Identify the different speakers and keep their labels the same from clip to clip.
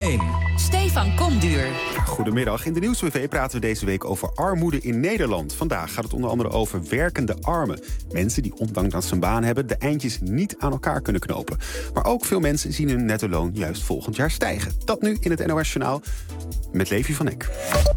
Speaker 1: 1.
Speaker 2: Stefan Komduur.
Speaker 3: Goedemiddag. In de Nieuwsbv praten we deze week over armoede in Nederland. Vandaag gaat het onder andere over werkende armen. Mensen die ondanks dat ze een baan hebben de eindjes niet aan elkaar kunnen knopen. Maar ook veel mensen zien hun netto loon juist volgend jaar stijgen. Dat nu in het NOS Journaal met Levi van Eck.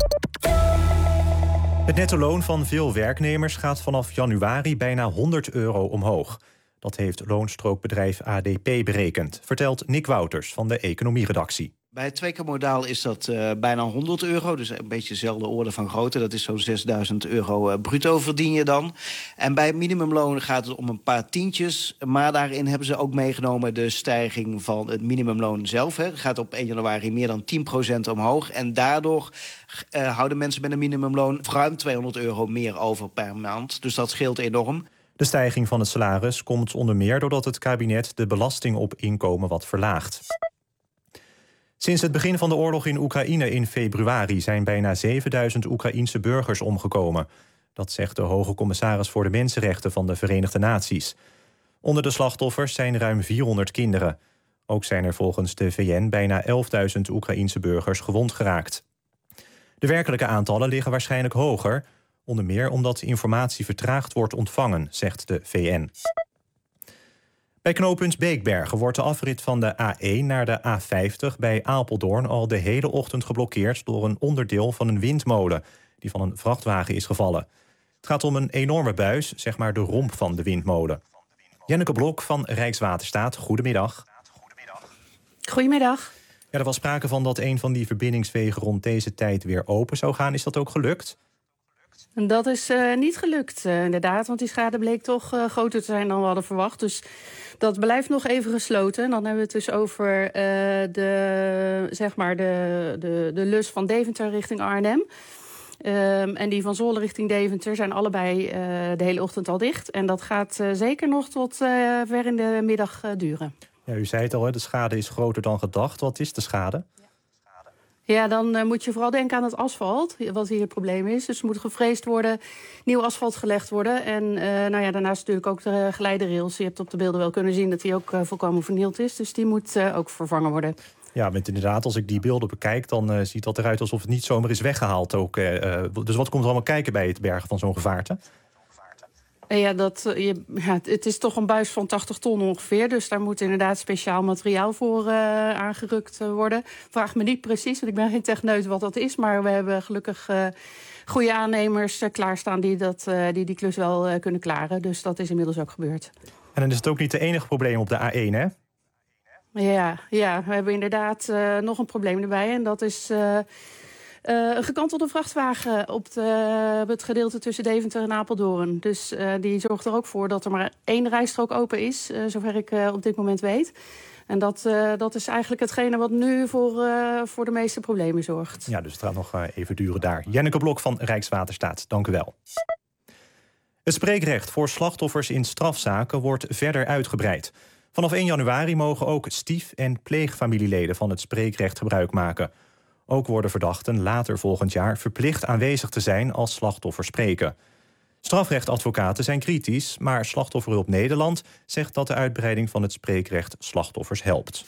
Speaker 4: Het netto loon van veel werknemers gaat vanaf januari bijna €100 omhoog. Dat heeft loonstrookbedrijf ADP berekend, vertelt Nick Wouters van de economieredactie.
Speaker 5: Bij het 2K-modaal is dat bijna €100, dus een beetje dezelfde orde van grootte. Dat is zo'n €6.000 bruto verdien je dan. En bij het minimumloon gaat het om een paar tientjes. Maar daarin hebben ze ook meegenomen de stijging van het minimumloon zelf. Het gaat op 1 januari meer dan 10% omhoog. En daardoor houden mensen met een minimumloon ruim €200 meer over per maand. Dus dat scheelt enorm.
Speaker 4: De stijging van het salaris komt onder meer doordat het kabinet de belasting op inkomen wat verlaagt. Sinds het begin van de oorlog in Oekraïne in februari zijn bijna 7000 Oekraïense burgers omgekomen. Dat zegt de hoge commissaris voor de mensenrechten van de Verenigde Naties. Onder de slachtoffers zijn ruim 400 kinderen. Ook zijn er volgens de VN bijna 11.000 Oekraïense burgers gewond geraakt. De werkelijke aantallen liggen waarschijnlijk hoger, onder meer omdat informatie vertraagd wordt ontvangen, zegt de VN. Bij knooppunt Beekbergen wordt de afrit van de A1 naar de A50 bij Apeldoorn al de hele ochtend geblokkeerd door een onderdeel van een windmolen die van een vrachtwagen is gevallen. Het gaat om een enorme buis, zeg maar de romp van de windmolen. Jenneke Blok van Rijkswaterstaat, goedemiddag.
Speaker 6: Goedemiddag.
Speaker 4: Ja, er was sprake van dat een van die verbindingswegen rond deze tijd weer open zou gaan. Is dat ook gelukt?
Speaker 6: Dat is niet gelukt, inderdaad. Want die schade bleek toch groter te zijn dan we hadden verwacht. Dus dat blijft nog even gesloten. En dan hebben we het dus over de lus van Deventer richting Arnhem. En die van Zwolle richting Deventer zijn allebei de hele ochtend al dicht. En dat gaat zeker nog tot ver in de middag duren.
Speaker 4: Ja, u zei het al, de schade is groter dan gedacht. Wat is de schade?
Speaker 6: Ja, dan moet je vooral denken aan het asfalt, wat hier het probleem is. Dus er moet gevreesd worden, nieuw asfalt gelegd worden. En daarnaast natuurlijk ook de geleiderrails. Je hebt op de beelden wel kunnen zien dat die ook volkomen vernield is. Dus die moet ook vervangen worden.
Speaker 4: Ja, met inderdaad, als ik die beelden bekijk, dan ziet dat eruit alsof het niet zomaar is weggehaald. Ook, dus wat komt er allemaal kijken bij het bergen van zo'n gevaarte?
Speaker 6: Ja, het is toch een buis van 80 ton ongeveer. Dus daar moet inderdaad speciaal materiaal voor aangerukt worden. Vraag me niet precies, want ik ben geen techneut wat dat is. Maar we hebben gelukkig goede aannemers klaarstaan die klus wel kunnen klaren. Dus dat is inmiddels ook gebeurd.
Speaker 4: En dan is het ook niet het enige probleem op de A1, hè?
Speaker 6: Ja, we hebben inderdaad nog een probleem erbij. En dat is een gekantelde vrachtwagen op het gedeelte tussen Deventer en Apeldoorn. Dus die zorgt er ook voor dat er maar 1 rijstrook open is, zover ik op dit moment weet. En dat is eigenlijk hetgene wat nu voor de meeste problemen zorgt.
Speaker 4: Ja, dus het gaat nog even duren daar. Jenneke Blok van Rijkswaterstaat, dank u wel. Het spreekrecht voor slachtoffers in strafzaken wordt verder uitgebreid. Vanaf 1 januari mogen ook stief- en pleegfamilieleden van het spreekrecht gebruik maken. Ook worden verdachten later volgend jaar verplicht aanwezig te zijn als slachtoffers spreken. Strafrechtadvocaten zijn kritisch, maar Slachtofferhulp Nederland zegt dat de uitbreiding van het spreekrecht slachtoffers helpt.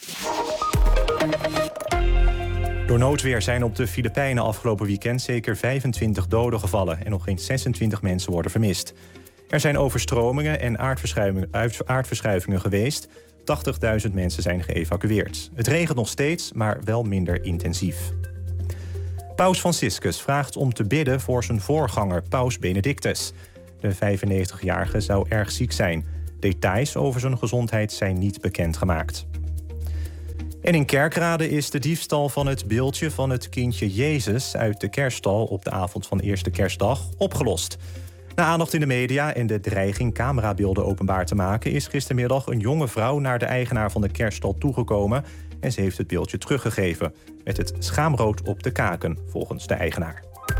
Speaker 4: Door noodweer zijn op de Filipijnen afgelopen weekend zeker 25 doden gevallen en nog geen 26 mensen worden vermist. Er zijn overstromingen en aardverschuivingen geweest. 80.000 mensen zijn geëvacueerd. Het regent nog steeds, maar wel minder intensief. Paus Franciscus vraagt om te bidden voor zijn voorganger, Paus Benedictus. De 95-jarige zou erg ziek zijn. Details over zijn gezondheid zijn niet bekendgemaakt. En in Kerkrade is de diefstal van het beeldje van het kindje Jezus uit de kerststal op de avond van eerste kerstdag opgelost. Na aandacht in de media en de dreiging camerabeelden openbaar te maken is gistermiddag een jonge vrouw naar de eigenaar van de kerststal toegekomen en ze heeft het beeldje teruggegeven. Met het schaamrood op de kaken, volgens de eigenaar.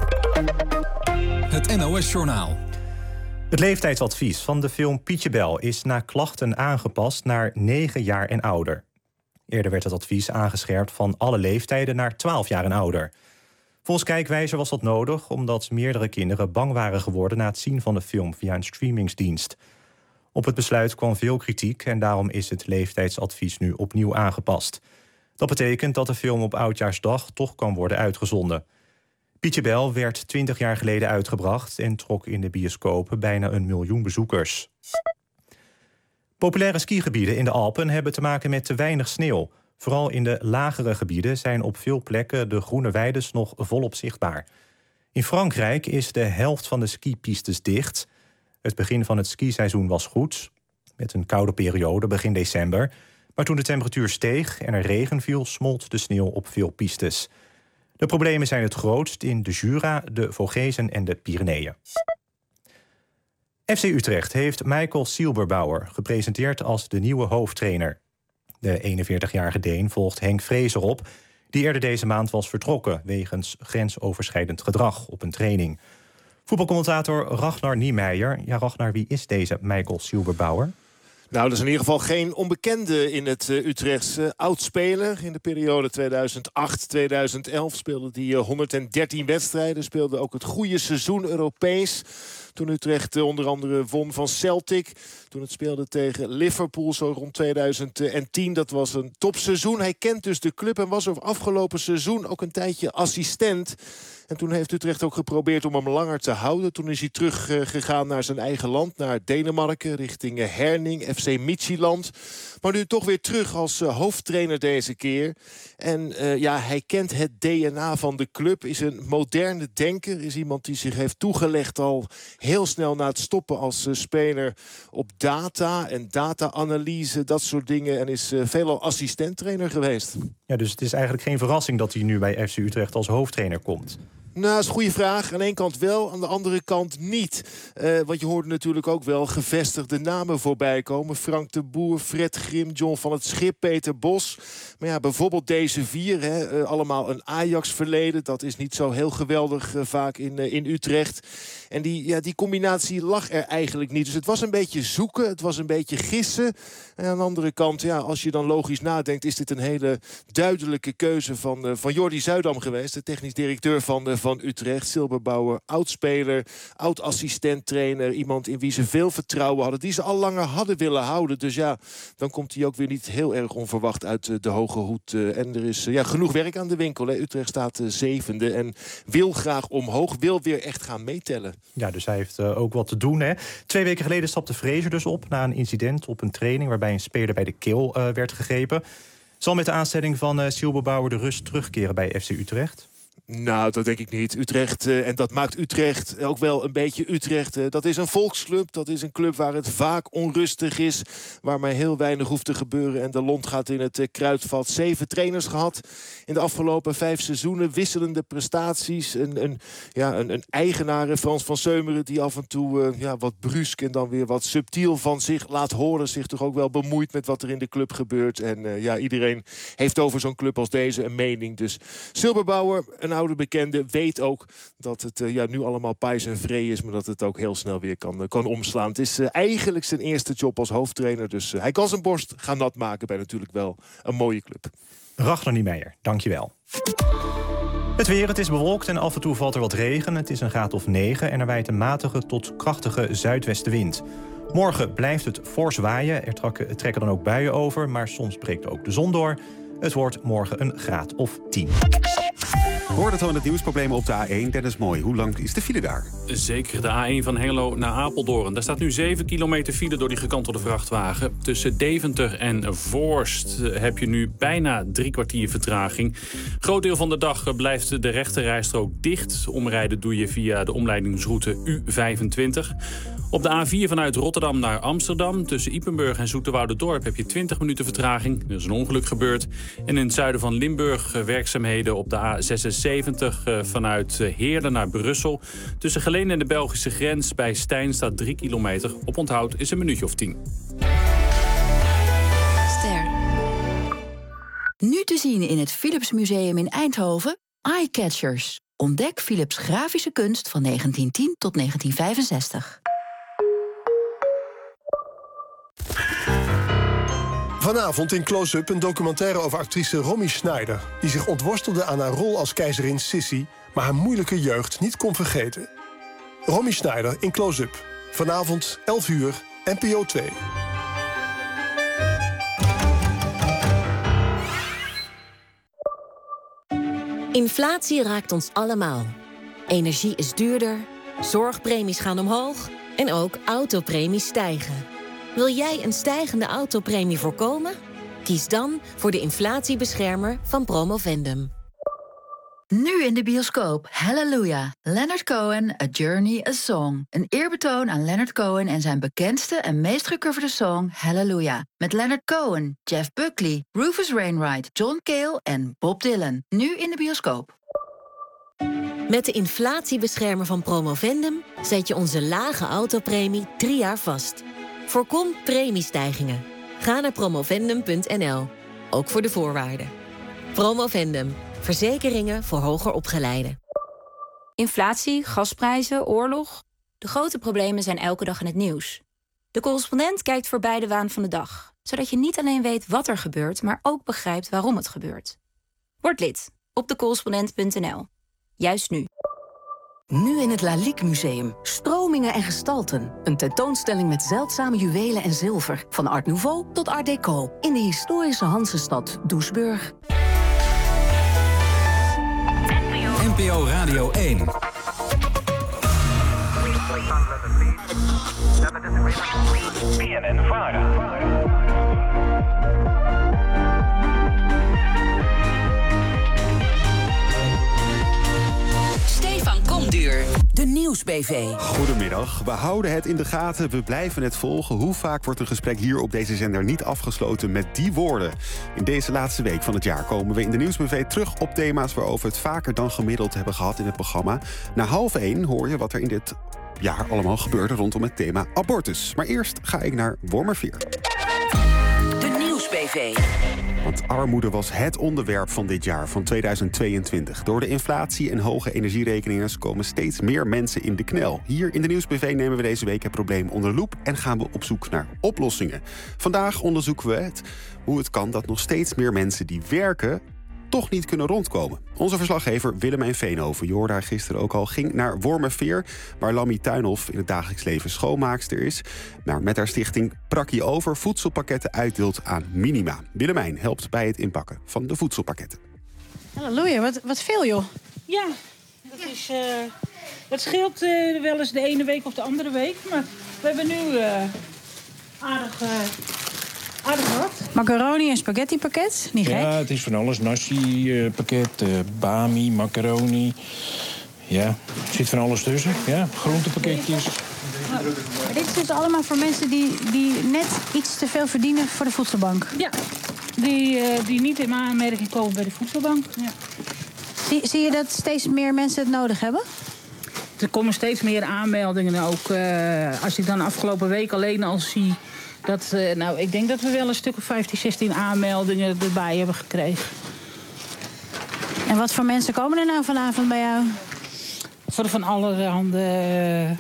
Speaker 1: Het NOS-journaal.
Speaker 4: Het leeftijdsadvies van de film Pietje Bel is na klachten aangepast naar 9 jaar en ouder. Eerder werd het advies aangescherpt van alle leeftijden naar 12 jaar en ouder. Volgens Kijkwijzer was dat nodig omdat meerdere kinderen bang waren geworden na het zien van de film via een streamingsdienst. Op het besluit kwam veel kritiek en daarom is het leeftijdsadvies nu opnieuw aangepast. Dat betekent dat de film op Oudjaarsdag toch kan worden uitgezonden. Pietje Bel werd 20 jaar geleden uitgebracht en trok in de bioscopen bijna 1 miljoen bezoekers. Populaire skigebieden in de Alpen hebben te maken met te weinig sneeuw. Vooral in de lagere gebieden zijn op veel plekken de groene weides nog volop zichtbaar. In Frankrijk is de helft van de skipistes dicht. Het begin van het skiseizoen was goed, met een koude periode begin december. Maar toen de temperatuur steeg en er regen viel, smolt de sneeuw op veel pistes. De problemen zijn het grootst in de Jura, de Vogezen en de Pyreneeën. FC Utrecht heeft Michael Silberbauer gepresenteerd als de nieuwe hoofdtrainer. De 41-jarige Deen volgt Henk Vrezer op, die eerder deze maand was vertrokken wegens grensoverschrijdend gedrag op een training. Voetbalcommentator Ragnar Niemeyer. Ja, Ragnar, wie is deze Michael Silberbauer?
Speaker 1: Nou, dat is in ieder geval geen onbekende in het Utrechtse. Oudspeler in de periode 2008-2011 speelde hij 113 wedstrijden. Speelde ook het goede seizoen Europees. Toen Utrecht onder andere won van Celtic. Toen het speelde tegen Liverpool zo rond 2010. Dat was een topseizoen. Hij kent dus de club en was over afgelopen seizoen ook een tijdje assistent. En toen heeft Utrecht ook geprobeerd om hem langer te houden. Toen is hij teruggegaan naar zijn eigen land, naar Denemarken, richting Herning, FC Midtjylland. Maar nu toch weer terug als hoofdtrainer deze keer. En hij kent het DNA van de club, is een moderne denker. Is iemand die zich heeft toegelegd al heel snel na het stoppen als speler op data en data-analyse, dat soort dingen. En is veelal assistenttrainer geweest.
Speaker 4: Ja, dus het is eigenlijk geen verrassing dat hij nu bij FC Utrecht als hoofdtrainer komt.
Speaker 1: Nou, dat is een goede vraag. Aan de ene kant wel, aan de andere kant niet. Want je hoorde natuurlijk ook wel gevestigde namen voorbij komen. Frank de Boer, Fred Grim, John van het Schip, Peter Bos. Maar ja, bijvoorbeeld deze 4, allemaal een Ajax-verleden. Dat is niet zo heel geweldig vaak in Utrecht. En die combinatie lag er eigenlijk niet. Dus het was een beetje zoeken, het was een beetje gissen. En aan de andere kant, ja, als je dan logisch nadenkt, is dit een hele duidelijke keuze van Jordi Zuidam geweest. De technisch directeur van Utrecht. Silberbauer, oud-speler, oud-assistent-trainer. Iemand in wie ze veel vertrouwen hadden. Die ze al langer hadden willen houden. Dus ja, dan komt hij ook weer niet heel erg onverwacht uit de hoge hoed. En er is genoeg werk aan de winkel. Hè. Utrecht staat 7e en wil graag omhoog. Wil weer echt gaan meetellen.
Speaker 4: Ja, dus hij heeft ook wat te doen. Hè. 2 weken geleden stapte Vrezer dus op na een incident op een training waarbij een speler bij de keel werd gegrepen. Zal met de aanstelling van Silberbauer de rust terugkeren bij FC Utrecht?
Speaker 1: Nou, dat denk ik niet. Utrecht, en dat maakt Utrecht ook wel een beetje Utrecht. Dat is een volksclub, dat is een club waar het vaak onrustig is. Waar maar heel weinig hoeft te gebeuren. En de lont gaat in het kruidvat. 7 trainers gehad in de afgelopen 5 seizoenen. Wisselende prestaties. Een eigenaar, Frans van Seumeren, die af en toe wat brusk en dan weer wat subtiel van zich laat horen. Zich toch ook wel bemoeit met wat er in de club gebeurt. En iedereen heeft over zo'n club als deze een mening. Dus Silberbauer, een oude bekende, weet ook dat het nu allemaal pais en vree is, maar dat het ook heel snel weer kan omslaan. Het is eigenlijk zijn eerste job als hoofdtrainer, dus hij kan zijn borst gaan nat maken bij natuurlijk wel een mooie club.
Speaker 4: Ragnar Niemeyer, dankjewel. Het weer, het is bewolkt en af en toe valt er wat regen. Het is een graad of 9 en er waait een matige tot krachtige zuidwestenwind. Morgen blijft het fors waaien. Er trekken dan ook buien over, maar soms breekt ook de zon door. Het wordt morgen een graad of 10.
Speaker 3: Hoort het al in het nieuwsproblemen op de A1. Dennis Mooi, hoe lang is de file daar?
Speaker 2: Zeker, de A1 van Hengelo naar Apeldoorn. Daar staat nu 7 kilometer file door die gekantelde vrachtwagen. Tussen Deventer en Voorst heb je nu bijna 3 kwartier vertraging. Groot deel van de dag blijft de rechterrijstrook dicht. Omrijden doe je via de omleidingsroute U25. Op de A4 vanuit Rotterdam naar Amsterdam. Tussen Ypenburg en Zoeterwouderdorp heb je 20 minuten vertraging. Er is een ongeluk gebeurd. En in het zuiden van Limburg werkzaamheden op de A76 vanuit Heerlen naar Brussel. Tussen Geleen en de Belgische grens bij Stijn staat 3 kilometer. Op onthoud is een minuutje of 10.
Speaker 7: Ster. Nu te zien in het Philips Museum in Eindhoven, Eyecatchers. Ontdek Philips grafische kunst van 1910 tot 1965.
Speaker 8: Vanavond in Close-Up een documentaire over actrice Romy Schneider, die zich ontworstelde aan haar rol als keizerin Sissi, maar haar moeilijke jeugd niet kon vergeten. Romy Schneider in Close-Up. Vanavond 11 uur, NPO 2.
Speaker 9: Inflatie raakt ons allemaal. Energie is duurder, zorgpremies gaan omhoog en ook autopremies stijgen. Wil jij een stijgende autopremie voorkomen? Kies dan voor de inflatiebeschermer van Promovendum.
Speaker 7: Nu in de bioscoop Hallelujah. Leonard Cohen, A Journey, A Song. Een eerbetoon aan Leonard Cohen en zijn bekendste en meest gecoverde song Hallelujah. Met Leonard Cohen, Jeff Buckley, Rufus Wainwright, John Cale en Bob Dylan. Nu in de bioscoop.
Speaker 9: Met de inflatiebeschermer van Promovendum zet je onze lage autopremie 3 jaar vast. Voorkom premiestijgingen. Ga naar promovendum.nl. Ook voor de voorwaarden. Promovendum. Verzekeringen voor hoger opgeleiden.
Speaker 10: Inflatie, gasprijzen, oorlog. De grote problemen zijn elke dag in het nieuws. De correspondent kijkt voorbij de waan van de dag. Zodat je niet alleen weet wat er gebeurt, maar ook begrijpt waarom het gebeurt. Word lid op decorrespondent.nl. Juist nu.
Speaker 11: Nu in het Lalique Museum. Stromingen en gestalten. Een tentoonstelling met zeldzame juwelen en zilver. Van Art Nouveau tot Art Deco. In de historische Hansestad Doesburg.
Speaker 12: NPO Radio 1. BNN-VARA.
Speaker 11: Stefan Komduur, de Nieuwsbv.
Speaker 3: Goedemiddag, we houden het in de gaten, we blijven het volgen. Hoe vaak wordt een gesprek hier op deze zender niet afgesloten met die woorden? In deze laatste week van het jaar komen we in de Nieuwsbv terug op thema's waarover we het vaker dan gemiddeld hebben gehad in het programma. Na 12:30 hoor je wat er in dit jaar allemaal gebeurde rondom het thema abortus. Maar eerst ga ik naar Wormerveer.
Speaker 11: De Nieuwsbv.
Speaker 3: Want armoede was het onderwerp van dit jaar, van 2022. Door de inflatie en hoge energierekeningen komen steeds meer mensen in de knel. Hier in de Nieuwsbv nemen we deze week het probleem onder de loep en gaan we op zoek naar oplossingen. Vandaag onderzoeken we hoe het kan dat nog steeds meer mensen die werken toch niet kunnen rondkomen. Onze verslaggever Willemijn Veenhoven, je hoorde haar gisteren ook al, ging naar Wormerveer, waar Lammy Tuinhof in het dagelijks leven schoonmaakster is. Maar met haar stichting Prakkie Over voedselpakketten uitdeelt aan minima. Willemijn helpt bij het inpakken van de voedselpakketten.
Speaker 13: Halleluja, wat veel joh.
Speaker 14: Ja, dat scheelt wel eens de ene week of de andere week. Maar we hebben nu aardig wat.
Speaker 13: Macaroni en spaghetti pakket, niet gek?
Speaker 15: Ja, het is van alles. Nasi pakket, bami, macaroni. Ja, er zit van alles tussen. Ja, groentepakketjes.
Speaker 13: Dit is dus allemaal voor mensen die net iets te veel verdienen voor de voedselbank?
Speaker 14: Ja, die niet in aanmerking komen bij de voedselbank. Ja.
Speaker 13: Zie je dat steeds meer mensen het nodig hebben?
Speaker 14: Er komen steeds meer aanmeldingen. Ook als ik dan afgelopen week alleen al zie dat, ik denk dat we wel een stuk of 15, 16 aanmeldingen erbij hebben gekregen.
Speaker 13: En wat voor mensen komen er nou vanavond bij jou?
Speaker 14: Voor van allerhande,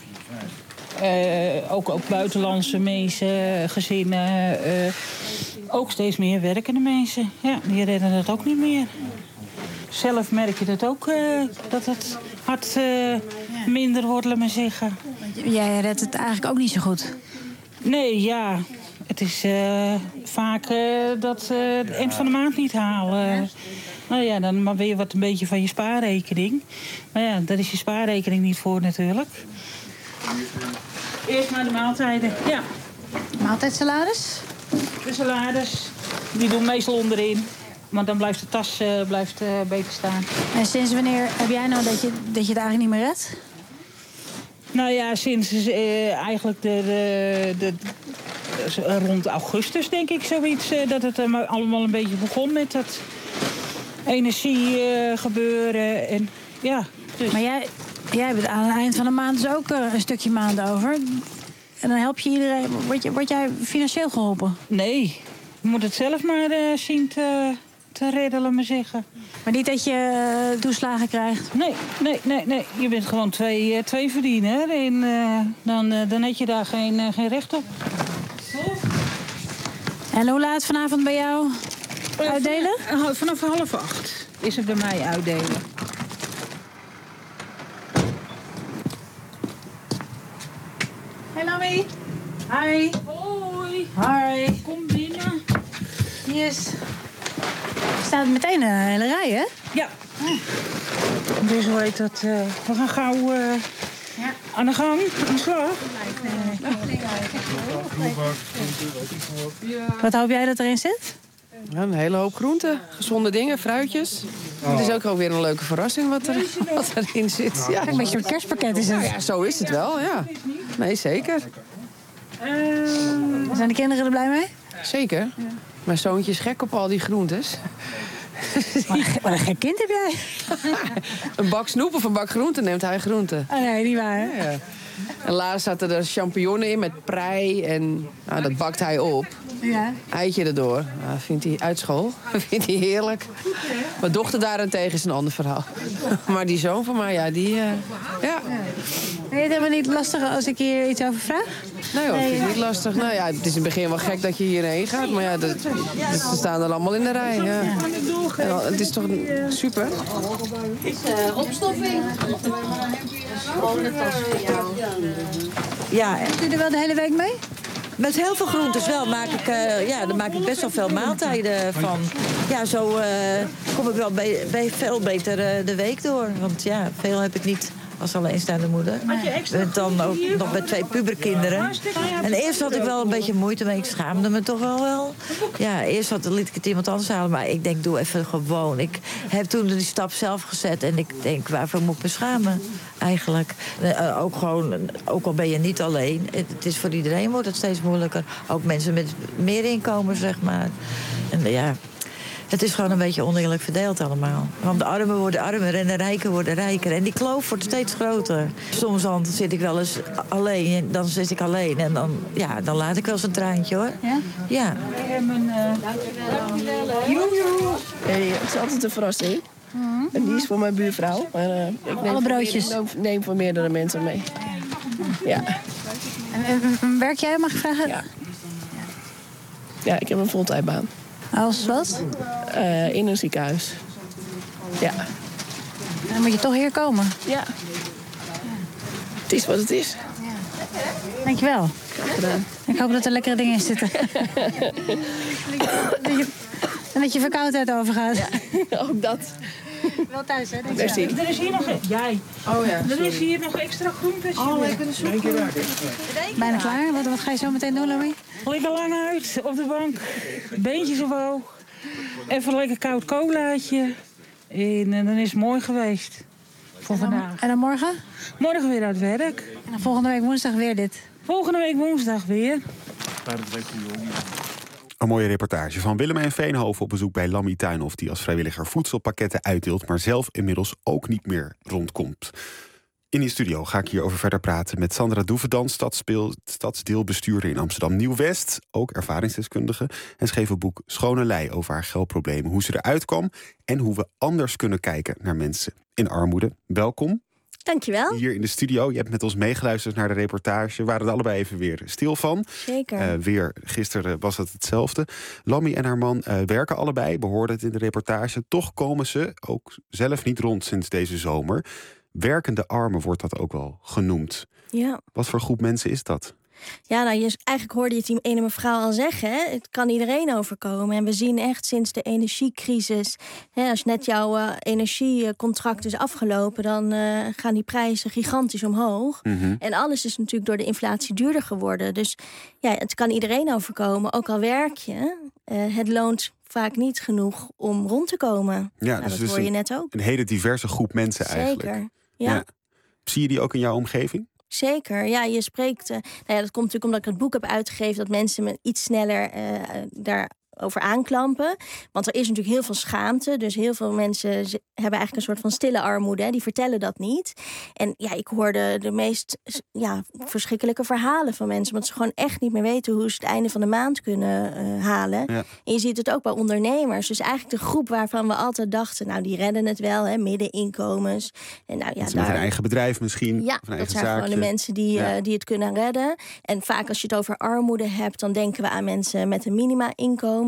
Speaker 14: ook buitenlandse mensen, gezinnen. Ook steeds meer werkende mensen. Ja, die redden het ook niet meer. Zelf merk je dat ook, dat het hard minder wordt, laat maar zeggen.
Speaker 13: Jij redt het eigenlijk ook niet zo goed?
Speaker 14: Nee, ja. Het is vaak dat het eind van de maand niet halen. Nou ja, dan maar weer wat een beetje van je spaarrekening. Maar ja, daar is je spaarrekening niet voor natuurlijk. Eerst naar de maaltijden, ja.
Speaker 13: Maaltijdsalades?
Speaker 14: De salades, die doen meestal onderin. Want dan blijft de tas beter staan.
Speaker 13: En sinds wanneer heb jij nou dat je het eigenlijk niet meer redt?
Speaker 14: Nou ja, sinds eigenlijk rond augustus, denk ik, zoiets. Dat het allemaal een beetje begon met dat energie gebeuren. En, ja, dus.
Speaker 13: Maar jij hebt het aan het eind van de maand dus ook een stukje maand over. En dan help je iedereen. Word jij financieel geholpen?
Speaker 14: Nee, je moet het zelf maar zien te redden, laat maar zeggen.
Speaker 13: Maar niet dat je toeslagen krijgt?
Speaker 14: Nee. Je bent gewoon twee verdiener. En dan heb je daar geen recht op.
Speaker 13: En hoe laat vanavond bij jou uitdelen?
Speaker 14: Vanaf 7:30 is het bij mij uitdelen.
Speaker 13: Hey Lammy. Hi.
Speaker 14: Hoi.
Speaker 13: Hi.
Speaker 14: Kom binnen.
Speaker 13: Yes. staat meteen een hele rij, hè?
Speaker 14: Ja. Dus hoe heet dat? We gaan gauw aan de gang, aan de slag.
Speaker 13: Wat hoop jij dat erin zit?
Speaker 16: Ja, een hele hoop groenten, gezonde dingen, fruitjes. Het is ook weer een leuke verrassing wat erin zit. Ja.
Speaker 13: Een beetje een kerstpakket is het.
Speaker 16: Nou ja, zo is het wel, ja. Nee, zeker.
Speaker 13: Zijn de kinderen er blij mee?
Speaker 16: Zeker. Ja. Mijn zoontje is gek op al die groentes.
Speaker 13: Wat een gek kind heb jij.
Speaker 16: Een bak snoep of een bak groenten neemt hij groenten.
Speaker 13: Oh nee, niet waar, hè?
Speaker 16: Ja. En laatst zaten er champignonnen in met prei en dat bakt hij op.
Speaker 13: Ja.
Speaker 16: Eitje erdoor. Vindt hij uit school. Vindt hij heerlijk. Mijn dochter daarentegen is een ander verhaal. Maar die zoon van mij, ja, die... Ja.
Speaker 13: Vind je het helemaal niet lastig als ik hier iets over vraag?
Speaker 16: Nee hoor, het is niet lastig. Nou ja, het is in het begin wel gek dat je hierheen gaat. Maar ja, ze staan er allemaal in de rij. Ja. En het is toch super?
Speaker 13: Opstopping.
Speaker 17: Schone tas voor jou.
Speaker 13: Ja, en doe je er wel de hele week mee?
Speaker 17: Met heel veel groentes wel dan maak ik best wel veel maaltijden van. Ja, zo kom ik wel veel beter de week door. Want ja, veel heb ik niet als alleenstaande moeder. Ik ben dan ook nog met 2 puberkinderen. En eerst had ik wel een beetje moeite mee. Ik schaamde me toch wel. Ja, eerst liet ik het iemand anders halen. Maar ik denk, doe even gewoon. Ik heb toen die stap zelf gezet. En ik denk, waarvoor moet ik me schamen? Eigenlijk. Ook al ben je niet alleen. Het is voor iedereen wordt het steeds moeilijker. Ook mensen met meer inkomen, zeg maar. En ja... Het is gewoon een beetje oneerlijk verdeeld allemaal. Want de armen worden armer en de rijken worden rijker. En die kloof wordt steeds groter. Soms dan zit ik wel eens alleen. Dan zit ik alleen. En dan laat ik wel eens een traantje, hoor. Ja? Ja.
Speaker 18: Het is altijd een verrassing. En die is voor mijn buurvrouw. Maar, ik neem
Speaker 13: alle broodjes?
Speaker 18: Neem voor meerdere mensen mee. Ja.
Speaker 13: En werk jij, mag ik vragen?
Speaker 18: Ja, ik heb een voltijdbaan.
Speaker 13: Als wat?
Speaker 18: In een ziekenhuis. Ja.
Speaker 13: Dan moet je toch hier komen?
Speaker 18: Ja. Het is wat het is.
Speaker 13: Dankjewel.
Speaker 18: Graag gedaan.
Speaker 13: Ik hoop dat er lekkere dingen in zitten. En dat je verkoudheid overgaat.
Speaker 18: Ja, ook dat.
Speaker 13: Wel thuis, hè?
Speaker 14: Er is hier nog... Jij.
Speaker 18: Oh ja.
Speaker 14: Er is hier nog extra groentes.
Speaker 13: Oh, lekker de soep. Bijna klaar. Wat ga je zo meteen doen, Louis?
Speaker 14: Lekker lang uit, op de bank. Beentjes omhoog. Even een lekker koud colaatje. En dan is het mooi geweest. Voor vandaag.
Speaker 13: En dan morgen?
Speaker 14: Morgen weer uit werk.
Speaker 13: En dan volgende week woensdag weer dit?
Speaker 14: Volgende week woensdag weer.
Speaker 3: Een mooie reportage van Willem en Veenhoven op bezoek bij Lammy Tuinhof... die als vrijwilliger voedselpakketten uitdeelt... maar zelf inmiddels ook niet meer rondkomt. In die studio ga ik hierover verder praten met Sandra Doevedans... stadsdeelbestuurder in Amsterdam Nieuw-West, ook ervaringsdeskundige... en schreef een boek Schone Lei over haar geldproblemen... hoe ze eruit kwam en hoe we anders kunnen kijken naar mensen in armoede. Welkom.
Speaker 19: Dankjewel.
Speaker 3: Hier in de studio. Je hebt met ons meegeluisterd naar de reportage. We waren er allebei even weer stil van.
Speaker 19: Zeker.
Speaker 3: Weer gisteren was het hetzelfde. Lammy en haar man werken allebei, behoorde het in de reportage. Toch komen ze ook zelf niet rond sinds deze zomer. Werkende armen wordt dat ook wel genoemd.
Speaker 19: Ja.
Speaker 3: Wat voor groep mensen is dat?
Speaker 19: Ja, nou, eigenlijk hoorde je het die ene mevrouw al zeggen. Hè? Het kan iedereen overkomen. En we zien echt sinds de energiecrisis... Hè, als net jouw energiecontract is afgelopen... dan gaan die prijzen gigantisch omhoog. Mm-hmm. En alles is natuurlijk door de inflatie duurder geworden. Dus ja, het kan iedereen overkomen. Ook al werk je, het loont vaak niet genoeg om rond te komen. Ja, dus dat hoor je net ook.
Speaker 3: Een hele diverse groep mensen eigenlijk.
Speaker 19: Zeker, ja.
Speaker 3: Zie je die ook in jouw omgeving?
Speaker 19: Zeker, ja, je spreekt... dat komt natuurlijk omdat ik het boek heb uitgegeven... dat mensen me iets sneller daarover aanklampen. Want er is natuurlijk heel veel schaamte. Dus heel veel mensen hebben eigenlijk een soort van stille armoede. Hè, die vertellen dat niet. En ja, ik hoorde de meest verschrikkelijke verhalen van mensen. Want ze gewoon echt niet meer weten... hoe ze het einde van de maand kunnen halen. Ja. En je ziet het ook bij ondernemers. Dus eigenlijk de groep waarvan we altijd dachten... nou, die redden het wel, hè, middeninkomens. En nou, ja,
Speaker 3: met een eigen bedrijf misschien.
Speaker 19: Ja,
Speaker 3: of een
Speaker 19: dat
Speaker 3: eigen
Speaker 19: zijn
Speaker 3: zaakje.
Speaker 19: gewoon de mensen die het kunnen redden. En vaak als je het over armoede hebt... dan denken we aan mensen met een minima-inkomen.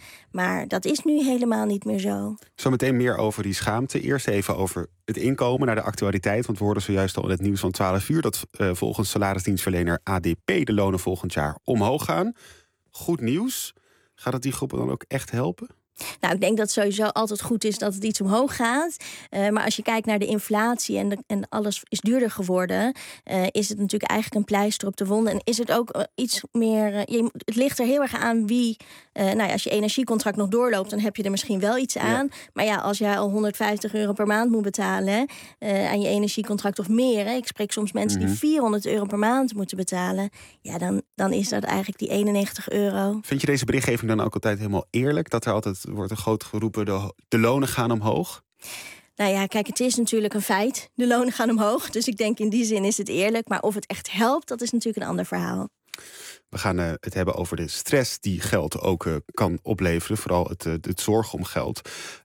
Speaker 19: Maar dat is nu helemaal niet meer zo.
Speaker 3: Zometeen meer over die schaamte. Eerst even over het inkomen naar de actualiteit. Want we hoorden zojuist al in het nieuws van 12 uur... dat volgens salarisdienstverlener ADP de lonen volgend jaar omhoog gaan. Goed nieuws. Gaat het die groepen dan ook echt helpen?
Speaker 19: Nou, ik denk dat het sowieso altijd goed is dat het iets omhoog gaat. Maar als je kijkt naar de inflatie en alles is duurder geworden, is het natuurlijk eigenlijk een pleister op de wonden. En is het ook iets meer. Het ligt er heel erg aan wie. Als je energiecontract nog doorloopt, dan heb je er misschien wel iets aan. Ja. Maar ja, als jij al €150 per maand moet betalen aan je energiecontract of meer. Ik spreek soms mensen die €400 per maand moeten betalen. Ja, dan is dat eigenlijk die €91.
Speaker 3: Vind je deze berichtgeving dan ook altijd helemaal eerlijk? Dat er altijd wordt er groot geroepen, de lonen gaan omhoog?
Speaker 19: Nou ja, kijk, het is natuurlijk een feit. De lonen gaan omhoog. Dus ik denk in die zin is het eerlijk. Maar of het echt helpt, dat is natuurlijk een ander verhaal.
Speaker 3: We gaan het hebben over de stress die geld ook kan opleveren. Vooral het zorgen om geld.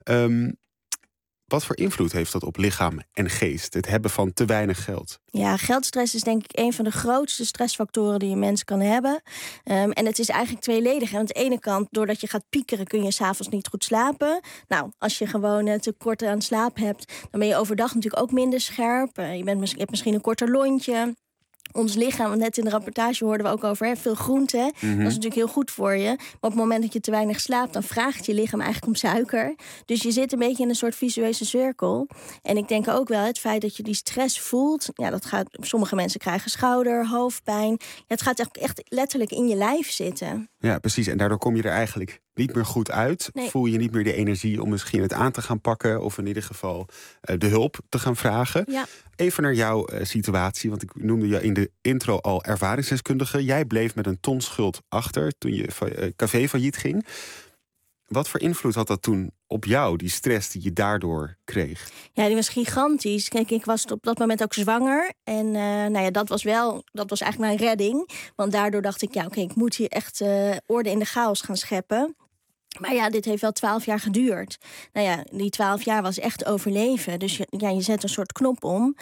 Speaker 3: Wat voor invloed heeft dat op lichaam en geest? Het hebben van te weinig geld.
Speaker 19: Ja, geldstress is denk ik een van de grootste stressfactoren die een mens kan hebben. En het is eigenlijk tweeledig. Aan de ene kant, doordat je gaat piekeren, kun je 's avonds niet goed slapen. Nou, als je gewoon tekort aan slaap hebt, dan ben je overdag natuurlijk ook minder scherp. Je hebt misschien een korter lontje. Ons lichaam, net in de rapportage hoorden we ook over veel groente. Dat is natuurlijk heel goed voor je. Maar op het moment dat je te weinig slaapt, dan vraagt je lichaam eigenlijk om suiker. Dus je zit een beetje in een soort visueuze cirkel. En ik denk ook wel, het feit dat je die stress voelt, ja, dat gaat. Sommige mensen krijgen schouder, hoofdpijn. Ja, het gaat echt letterlijk in je lijf zitten.
Speaker 3: Ja, precies. En daardoor kom je er eigenlijk niet meer goed uit. Nee. Voel je niet meer de energie om misschien het aan te gaan pakken, of in ieder geval de hulp te gaan vragen. Ja. Even naar jouw situatie, want ik noemde je in de intro al ervaringsdeskundige. Jij bleef met een ton schuld achter toen je café failliet ging. Wat voor invloed had dat toen op jou, die stress die je daardoor kreeg?
Speaker 19: Ja, die was gigantisch. Kijk, ik was op dat moment ook zwanger. En dat was eigenlijk mijn redding. Want daardoor dacht ik, ik moet hier echt orde in de chaos gaan scheppen. Maar ja, dit heeft wel 12 jaar geduurd. Nou ja, die 12 jaar was echt overleven. Dus je zet een soort knop om.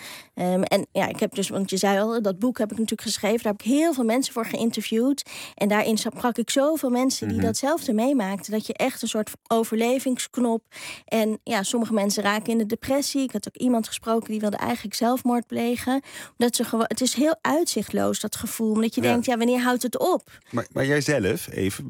Speaker 19: Ik heb dus, want je zei al, dat boek heb ik natuurlijk geschreven. Daar heb ik heel veel mensen voor geïnterviewd. En daarin sprak ik zoveel mensen die datzelfde meemaakten. Dat je echt een soort overlevingsknop. En ja, sommige mensen raken in de depressie. Ik had ook iemand gesproken die wilde eigenlijk zelfmoord plegen. Omdat het is heel uitzichtloos, dat gevoel. Omdat je denkt, wanneer houdt het op?
Speaker 3: Maar jij zelf, even,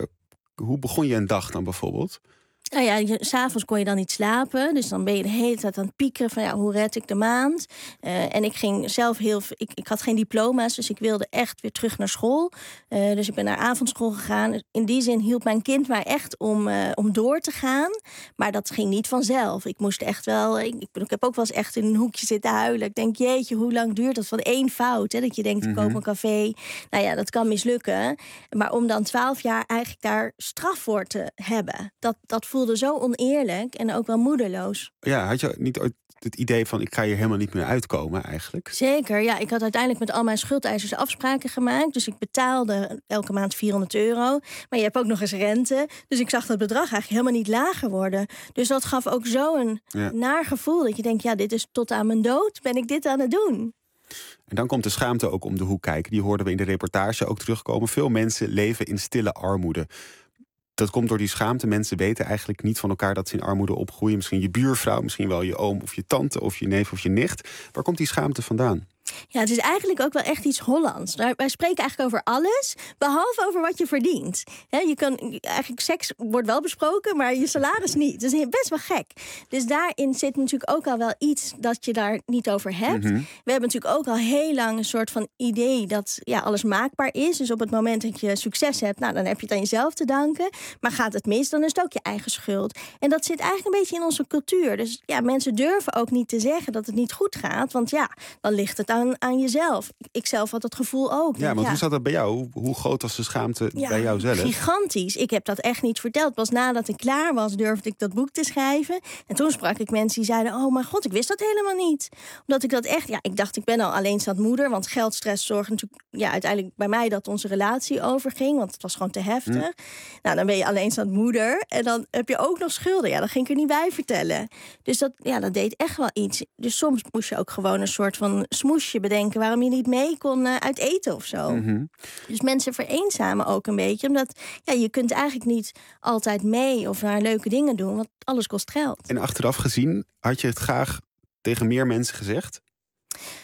Speaker 3: hoe begon je een dag dan bijvoorbeeld?
Speaker 19: Nou ja, 's avonds kon je dan niet slapen. Dus dan ben je de hele tijd aan het piekeren van hoe red ik de maand. En ik ging zelf ik had geen diploma's, dus ik wilde echt weer terug naar school. Dus ik ben naar avondschool gegaan. In die zin hielp mijn kind mij echt om door te gaan. Maar dat ging niet vanzelf. Ik moest echt wel. Ik heb ook wel eens echt in een hoekje zitten huilen. Ik denk, jeetje, hoe lang duurt dat? Van 1 fout. Hè? Dat je denkt, ik koop een café. Nou ja, dat kan mislukken. Maar om dan 12 jaar eigenlijk daar straf voor te hebben. Dat voelde zo oneerlijk en ook wel moedeloos.
Speaker 3: Ja, had je niet ooit het idee van, ik ga hier helemaal niet meer uitkomen eigenlijk?
Speaker 19: Zeker, ja. Ik had uiteindelijk met al mijn schuldeisers afspraken gemaakt. Dus ik betaalde elke maand €400. Maar je hebt ook nog eens rente. Dus ik zag dat bedrag eigenlijk helemaal niet lager worden. Dus dat gaf ook zo'n naar gevoel. Dat je denkt, dit is tot aan mijn dood ben ik dit aan het doen.
Speaker 3: En dan komt de schaamte ook om de hoek kijken. Die hoorden we in de reportage ook terugkomen. Veel mensen leven in stille armoede. Dat komt door die schaamte. Mensen weten eigenlijk niet van elkaar dat ze in armoede opgroeien. Misschien je buurvrouw, misschien wel je oom of je tante of je neef of je nicht. Waar komt die schaamte vandaan?
Speaker 19: Ja, het is eigenlijk ook wel echt iets Hollands. Wij spreken eigenlijk over alles, behalve over wat je verdient. Eigenlijk seks wordt wel besproken, maar je salaris niet. Dat is best wel gek. Dus daarin zit natuurlijk ook al wel iets dat je daar niet over hebt. We hebben natuurlijk ook al heel lang een soort van idee dat alles maakbaar is. Dus op het moment dat je succes hebt, dan heb je het aan jezelf te danken. Maar gaat het mis, dan is het ook je eigen schuld. En dat zit eigenlijk een beetje in onze cultuur. Dus mensen durven ook niet te zeggen dat het niet goed gaat. Want dan ligt het aan jezelf. Ik zelf had het gevoel ook.
Speaker 3: Ja, want hoe zat dat bij jou? Hoe groot was de schaamte bij jou zelf?
Speaker 19: Gigantisch. Ik heb dat echt niet verteld. Pas nadat ik klaar was, durfde ik dat boek te schrijven. En toen sprak ik mensen die zeiden, oh mijn god, ik wist dat helemaal niet. Omdat ik dat echt, ik dacht, ik ben al alleenstaand moeder. Want geldstress zorgde natuurlijk, uiteindelijk bij mij dat onze relatie overging. Want het was gewoon te heftig. Nou, dan ben je alleenstaand moeder. En dan heb je ook nog schulden. Ja, dat ging ik er niet bij vertellen. Dus dat deed echt wel iets. Dus soms moest je ook gewoon een soort van smoesje bedenken waarom je niet mee kon uit eten of zo. Dus mensen vereenzamen ook een beetje. Omdat je kunt eigenlijk niet altijd mee of naar leuke dingen doen. Want alles kost geld.
Speaker 3: En achteraf gezien, had je het graag tegen meer mensen gezegd?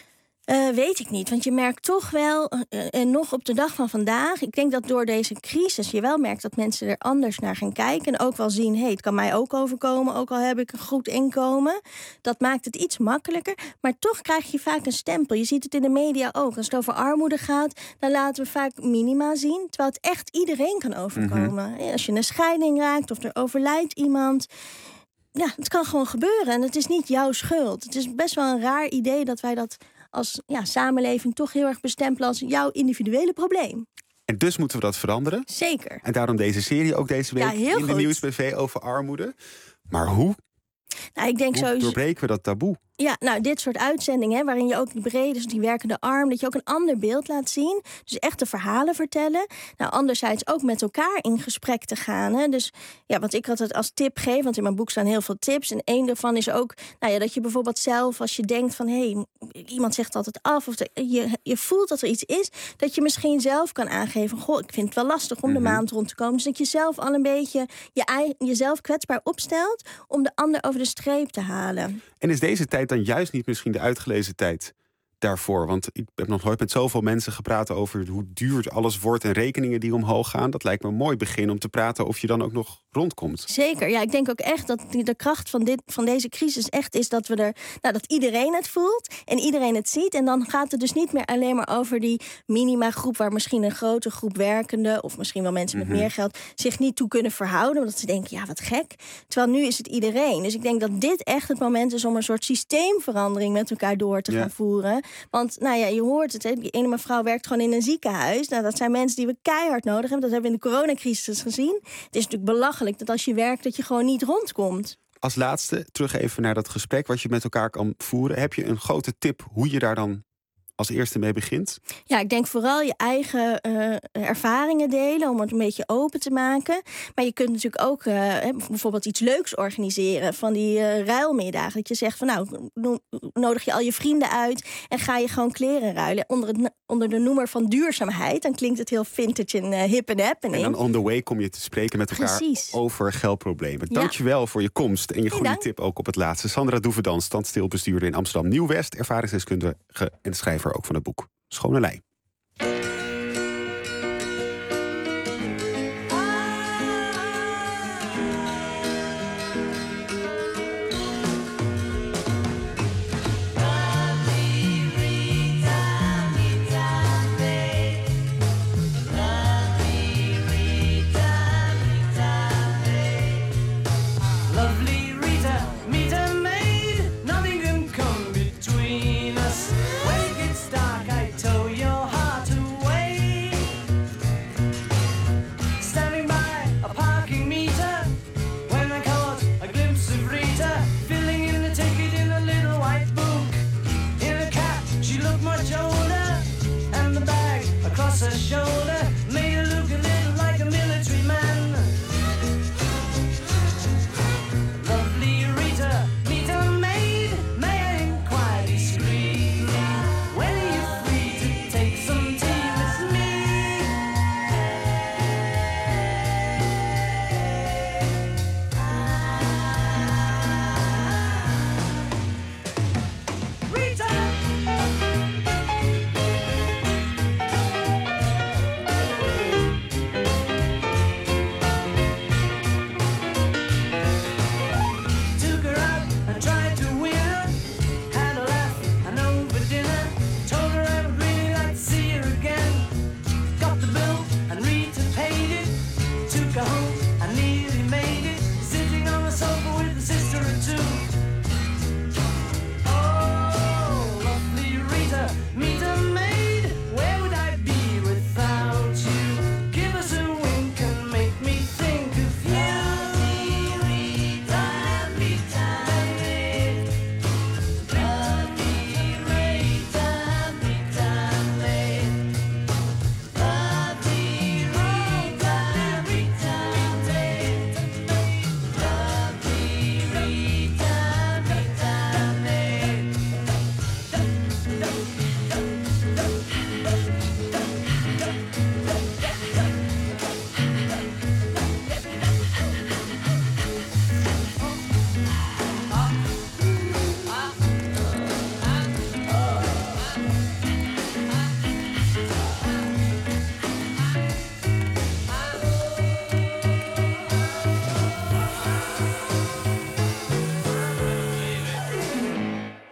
Speaker 19: Weet ik niet, want je merkt toch wel, en nog op de dag van vandaag... ik denk dat door deze crisis je wel merkt dat mensen er anders naar gaan kijken... en ook wel zien, het kan mij ook overkomen, ook al heb ik een goed inkomen. Dat maakt het iets makkelijker, maar toch krijg je vaak een stempel. Je ziet het in de media ook. Als het over armoede gaat, dan laten we vaak minima zien... terwijl het echt iedereen kan overkomen. Als je een scheiding raakt of er overlijdt iemand... Ja, het kan gewoon gebeuren en het is niet jouw schuld. Het is best wel een raar idee dat wij dat... als samenleving toch heel erg bestempelen als jouw individuele probleem.
Speaker 3: En dus moeten we dat veranderen.
Speaker 19: Zeker.
Speaker 3: En daarom deze serie ook deze week in de Nieuwsbv over armoede. Maar hoe?
Speaker 19: Nou, ik denk
Speaker 3: hoe doorbreken we dat taboe?
Speaker 19: Ja, nou, dit soort uitzendingen, waarin je ook die brede, dus die werkende arm, dat je ook een ander beeld laat zien. Dus echt de verhalen vertellen. Nou, anderzijds ook met elkaar in gesprek te gaan. Hè. Dus ja, wat ik altijd als tip geef, want in mijn boek staan heel veel tips. En één daarvan is ook, dat je bijvoorbeeld zelf, als je denkt van, iemand zegt altijd af, of je voelt dat er iets is, dat je misschien zelf kan aangeven, ik vind het wel lastig om de maand rond te komen. Dus dat je zelf al een beetje jezelf kwetsbaar opstelt om de ander over de streep te halen.
Speaker 3: En is deze tijd dan juist niet misschien de uitgelezen tijd daarvoor? Want ik heb nog nooit met zoveel mensen gepraat over hoe duur alles wordt en rekeningen die omhoog gaan. Dat lijkt me een mooi begin om te praten of je dan ook nog rondkomt.
Speaker 19: Zeker, ja, ik denk ook echt dat de kracht van deze crisis echt is dat dat iedereen het voelt en iedereen het ziet. En dan gaat het dus niet meer alleen maar over die minima-groep waar misschien een grote groep werkenden of misschien wel mensen met meer geld zich niet toe kunnen verhouden, omdat ze denken, ja, wat gek. Terwijl nu is het iedereen. Dus ik denk dat dit echt het moment is om een soort systeemverandering met elkaar door te gaan voeren. Want je hoort het, die ene mevrouw werkt gewoon in een ziekenhuis. Nou, dat zijn mensen die we keihard nodig hebben. Dat hebben we in de coronacrisis gezien. Het is natuurlijk belachelijk dat als je werkt, dat je gewoon niet rondkomt.
Speaker 3: Als laatste, terug even naar dat gesprek wat je met elkaar kan voeren. Heb je een grote tip hoe je daar dan als eerste mee begint? Ja,
Speaker 19: ik denk vooral je eigen ervaringen delen om het een beetje open te maken. Maar je kunt natuurlijk ook bijvoorbeeld iets leuks organiseren van die ruilmiddagen. Dat je zegt van nodig je al je vrienden uit en ga je gewoon kleren ruilen. Onder de noemer van duurzaamheid. Dan klinkt het heel vintage en hip en happening.
Speaker 3: En dan on the way kom je te spreken met elkaar over geldproblemen. Dank je wel voor je komst en je goede tip ook op het laatste. Sandra Doevedans, standstilbestuurder in Amsterdam Nieuw-West, ervaringsdeskundige en schrijver ook van het boek Schone Lei.
Speaker 20: Your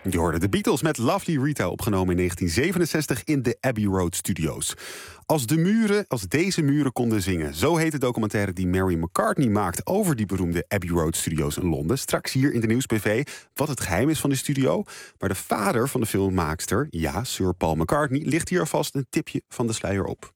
Speaker 3: Je hoorde de Beatles met Lovely Rita, opgenomen in 1967 in de Abbey Road Studios. Als deze muren konden zingen. Zo heet de documentaire die Mary McCartney maakt over die beroemde Abbey Road Studios in Londen. Straks hier in de Nieuws-PV wat het geheim is van de studio. Maar de vader van de filmmaakster, ja, Sir Paul McCartney, ligt hier alvast een tipje van de sluier op.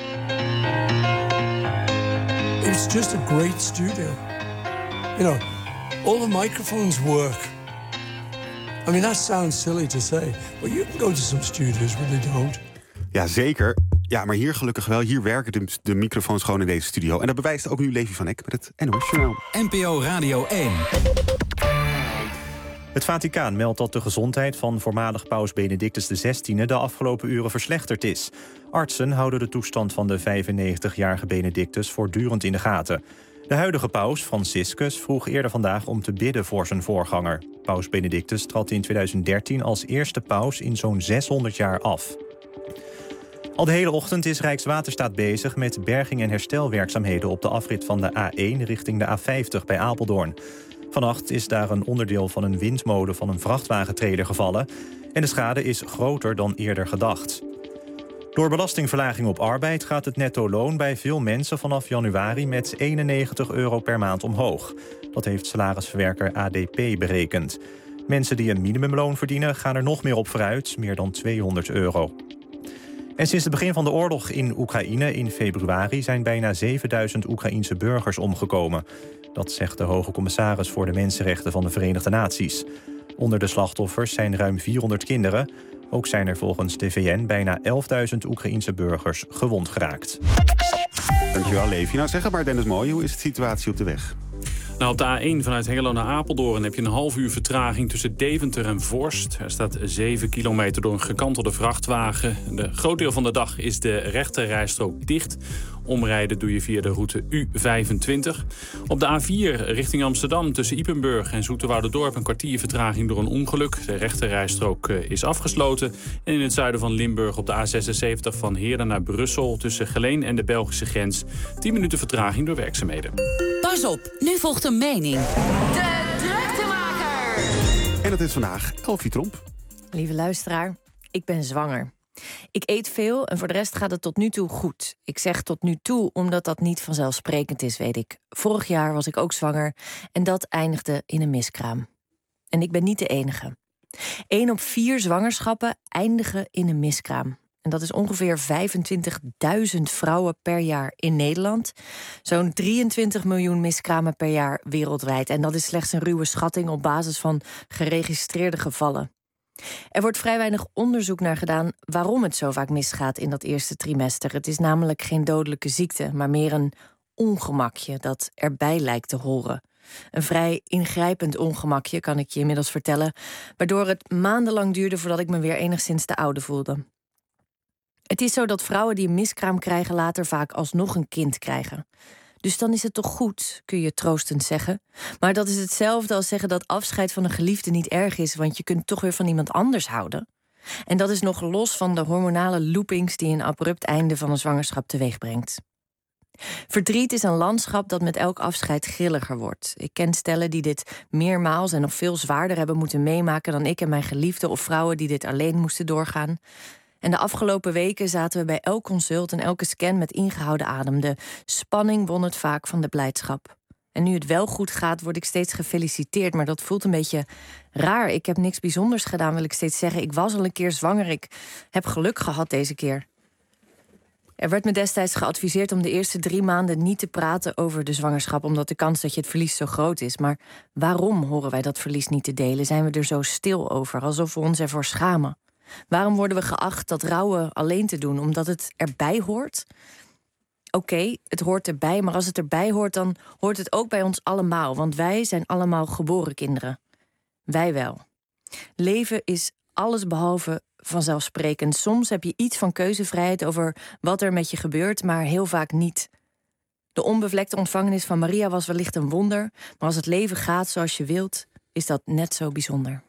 Speaker 20: It's just a great studio. You know, all the microphones work. I mean, that sounds silly to say, but you can go to some studios where they don't.
Speaker 3: Ja, zeker. Ja, maar hier gelukkig wel. Hier werken de microfoons gewoon in deze studio. En dat bewijst ook nu Levi van Eck met het NOS Journaal.
Speaker 12: NPO Radio 1.
Speaker 4: Het Vaticaan meldt dat de gezondheid van voormalig paus Benedictus XVI de afgelopen uren verslechterd is. Artsen houden de toestand van de 95-jarige Benedictus voortdurend in de gaten. De huidige paus, Franciscus, vroeg eerder vandaag om te bidden voor zijn voorganger. Paus Benedictus trad in 2013 als eerste paus in zo'n 600 jaar af. Al de hele ochtend is Rijkswaterstaat bezig met berging- en herstelwerkzaamheden op de afrit van de A1 richting de A50 bij Apeldoorn. Vannacht is daar een onderdeel van een windmolen van een vrachtwagentrailer gevallen en de schade is groter dan eerder gedacht. Door belastingverlaging op arbeid gaat het netto loon bij veel mensen vanaf januari met €91 per maand omhoog. Dat heeft salarisverwerker ADP berekend. Mensen die een minimumloon verdienen gaan er nog meer op vooruit, meer dan €200. En sinds het begin van de oorlog in Oekraïne in februari zijn bijna 7000 Oekraïense burgers omgekomen. Dat zegt de hoge commissaris voor de mensenrechten van de Verenigde Naties. Onder de slachtoffers zijn ruim 400 kinderen. Ook zijn er volgens de VN bijna 11.000 Oekraïense burgers gewond geraakt.
Speaker 3: Dankjewel, Levi. Nou, zeg maar, Dennis Mooij, hoe is de situatie op de weg?
Speaker 2: Nou, op de A1 vanuit Hengelo naar Apeldoorn heb je een half uur vertraging tussen Deventer en Vorst. Er staat 7 kilometer door een gekantelde vrachtwagen. Een groot deel van de dag is de rechterrijstrook dicht. Omrijden doe je via de route U25. Op de A4 richting Amsterdam tussen Ypenburg en Zoeterwouderdorp een kwartier vertraging door een ongeluk. De rechterrijstrook is afgesloten. En in het zuiden van Limburg op de A76 van Heerden naar Brussel tussen Geleen en de Belgische grens 10 minuten vertraging door werkzaamheden.
Speaker 11: Pas op, nu volgt een mening. De Druktemaker.
Speaker 3: En dat is vandaag Elfie Tromp.
Speaker 21: Lieve luisteraar, ik ben zwanger. Ik eet veel en voor de rest gaat het tot nu toe goed. Ik zeg tot nu toe omdat dat niet vanzelfsprekend is, weet ik. Vorig jaar was ik ook zwanger en dat eindigde in een miskraam. En ik ben niet de enige. 1 op 4 zwangerschappen eindigen in een miskraam. En dat is ongeveer 25.000 vrouwen per jaar in Nederland. Zo'n 23 miljoen miskramen per jaar wereldwijd. En dat is slechts een ruwe schatting op basis van geregistreerde gevallen. Er wordt vrij weinig onderzoek naar gedaan waarom het zo vaak misgaat in dat eerste trimester. Het is namelijk geen dodelijke ziekte, maar meer een ongemakje dat erbij lijkt te horen. Een vrij ingrijpend ongemakje, kan ik je inmiddels vertellen, waardoor het maandenlang duurde voordat ik me weer enigszins te oude voelde. Het is zo dat vrouwen die een miskraam krijgen later vaak alsnog een kind krijgen. Dus dan is het toch goed, kun je troostend zeggen. Maar dat is hetzelfde als zeggen dat afscheid van een geliefde niet erg is, want je kunt toch weer van iemand anders houden. En dat is nog los van de hormonale loopings die een abrupt einde van een zwangerschap teweeg brengt. Verdriet is een landschap dat met elk afscheid grilliger wordt. Ik ken stellen die dit meermaals en nog veel zwaarder hebben moeten meemaken dan ik en mijn geliefde, of vrouwen die dit alleen moesten doorgaan. En de afgelopen weken zaten we bij elk consult en elke scan met ingehouden adem. De spanning won het vaak van de blijdschap. En nu het wel goed gaat, word ik steeds gefeliciteerd. Maar dat voelt een beetje raar. Ik heb niks bijzonders gedaan, wil ik steeds zeggen. Ik was al een keer zwanger. Ik heb geluk gehad deze keer. Er werd me destijds geadviseerd om de eerste 3 maanden niet te praten over de zwangerschap, omdat de kans dat je het verlies zo groot is. Maar waarom horen wij dat verlies niet te delen? Zijn we er zo stil over, alsof we ons ervoor schamen? Waarom worden we geacht dat rouwen alleen te doen? Omdat het erbij hoort? Oké, het hoort erbij, maar als het erbij hoort, dan hoort het ook bij ons allemaal. Want wij zijn allemaal geboren kinderen. Wij wel. Leven is allesbehalve vanzelfsprekend. Soms heb je iets van keuzevrijheid over wat er met je gebeurt, maar heel vaak niet. De onbevlekte ontvangenis van Maria was wellicht een wonder, maar als het leven gaat zoals je wilt, is dat net zo bijzonder.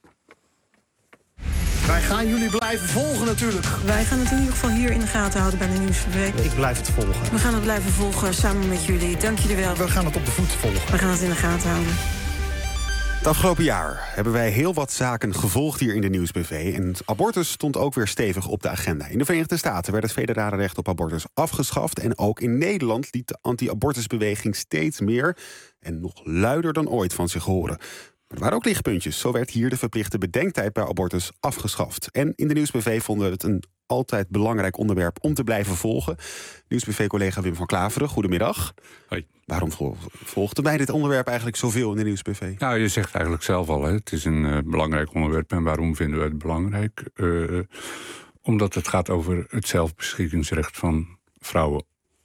Speaker 22: Wij gaan jullie blijven volgen natuurlijk.
Speaker 23: Wij gaan het in ieder geval hier in de gaten houden bij de Nieuws-PV.
Speaker 22: Ik blijf het volgen.
Speaker 23: We gaan het blijven volgen samen met jullie. Dank jullie wel.
Speaker 22: We gaan het op de voet volgen.
Speaker 23: We gaan het in de gaten houden.
Speaker 3: Het afgelopen jaar hebben wij heel wat zaken gevolgd hier in de Nieuwsbv. En het abortus stond ook weer stevig op de agenda. In de Verenigde Staten werd het federale recht op abortus afgeschaft. En ook in Nederland liet de anti-abortusbeweging steeds meer en nog luider dan ooit van zich horen. Maar er waren ook lichtpuntjes. Zo werd hier de verplichte bedenktijd bij abortus afgeschaft. En in de Nieuwsbv vonden we het een altijd belangrijk onderwerp om te blijven volgen. Nieuwsbv-collega Wim van Klaveren, goedemiddag.
Speaker 1: Hoi.
Speaker 3: Waarom volgde bij dit onderwerp eigenlijk zoveel in de Nieuwsbv?
Speaker 1: Nou, je zegt eigenlijk zelf al, hè, het is een belangrijk onderwerp. En waarom vinden we het belangrijk? Omdat het gaat over het zelfbeschikkingsrecht van vrouwen.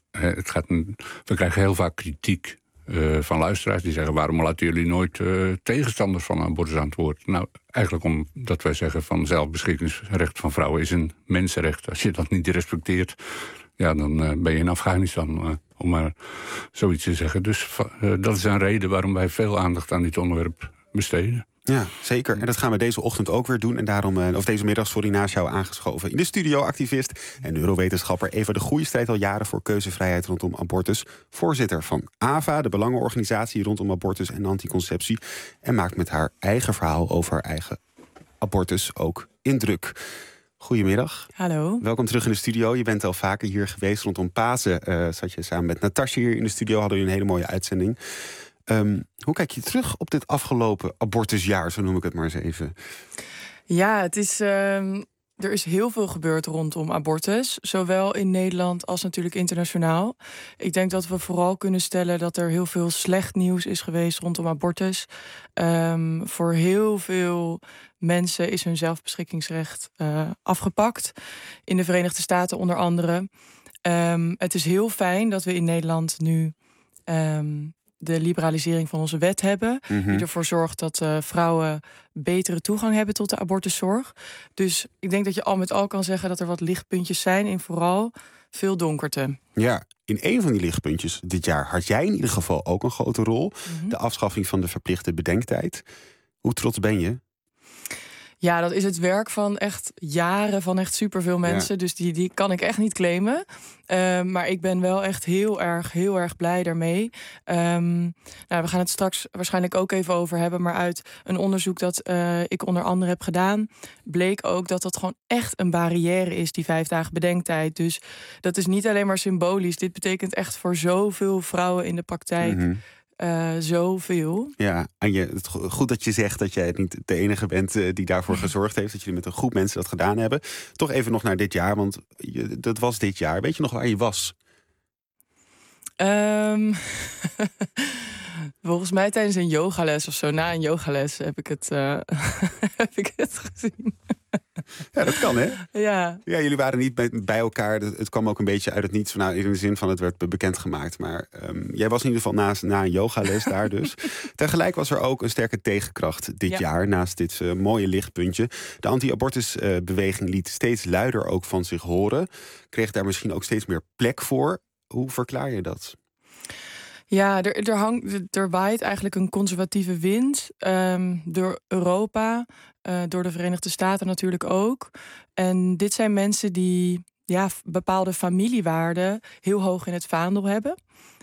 Speaker 1: We krijgen heel vaak kritiek van luisteraars die zeggen: waarom laten jullie nooit tegenstanders van abortus aan het woord? Nou, eigenlijk omdat wij zeggen van zelfbeschikkingsrecht van vrouwen is een mensenrecht. Als je dat niet respecteert, ja, dan ben je in Afghanistan, om maar zoiets te zeggen. Dus dat is een reden waarom wij veel aandacht aan dit onderwerp besteden.
Speaker 3: Ja, zeker. En dat gaan we deze ochtend ook weer doen. En daarom, of deze middag, naast jou aangeschoven. In de studio activist en neurowetenschapper Eva de Goeie strijdt al jaren voor keuzevrijheid rondom abortus. Voorzitter van AVA, de belangenorganisatie rondom abortus en anticonceptie. En maakt met haar eigen verhaal over haar eigen abortus ook indruk. Goedemiddag.
Speaker 5: Hallo.
Speaker 3: Welkom terug in de studio. Je bent al vaker hier geweest. Rondom Pasen zat je samen met Natasja hier in de studio. Hadden we een hele mooie uitzending. Hoe kijk je terug op dit afgelopen abortusjaar, zo noem ik het maar eens even?
Speaker 5: Ja, het is, er is heel veel gebeurd rondom abortus. Zowel in Nederland als natuurlijk internationaal. Ik denk dat we vooral kunnen stellen dat er heel veel slecht nieuws is geweest rondom abortus. Voor heel veel mensen is hun zelfbeschikkingsrecht afgepakt. In de Verenigde Staten onder andere. Het is heel fijn dat we in Nederland nu de liberalisering van onze wet hebben. Die ervoor zorgt dat vrouwen betere toegang hebben tot de abortuszorg. Dus ik denk dat je al met al kan zeggen dat er wat lichtpuntjes zijn en vooral veel donkerte.
Speaker 3: Ja, in een van die lichtpuntjes dit jaar had jij in ieder geval ook een grote rol. De afschaffing van de verplichte bedenktijd. Hoe trots ben je?
Speaker 5: Ja, dat is het werk van echt jaren van echt superveel mensen. Ja. Dus die kan ik echt niet claimen. Maar ik ben wel echt heel erg blij daarmee. We gaan het straks waarschijnlijk ook even over hebben. Maar uit een onderzoek dat ik onder andere heb gedaan, bleek ook dat dat gewoon echt een barrière is, die 5 dagen bedenktijd. Dus dat is niet alleen maar symbolisch. Dit betekent echt voor zoveel vrouwen in de praktijk zoveel. Ja,
Speaker 3: Anje, goed dat je zegt dat jij niet de enige bent die daarvoor gezorgd heeft. Dat jullie met een groep mensen dat gedaan hebben. Toch even nog naar dit jaar, want dat was dit jaar. Weet je nog waar je was?
Speaker 5: Volgens mij tijdens een yogales of zo. Na een yogales heb ik het gezien.
Speaker 3: Ja, dat kan, hè?
Speaker 5: Ja.
Speaker 3: Ja, jullie waren niet bij elkaar. Het kwam ook een beetje uit het niets. Nou, in de zin van het werd bekendgemaakt. Maar jij was in ieder geval na een yogales daar dus. Tegelijk was er ook een sterke tegenkracht dit jaar. Naast dit mooie lichtpuntje. De anti-abortusbeweging liet steeds luider ook van zich horen. Kreeg daar misschien ook steeds meer plek voor. Hoe verklaar je dat?
Speaker 5: Ja, er waait eigenlijk een conservatieve wind door Europa, door de Verenigde Staten natuurlijk ook. En dit zijn mensen die bepaalde familiewaarden heel hoog in het vaandel hebben.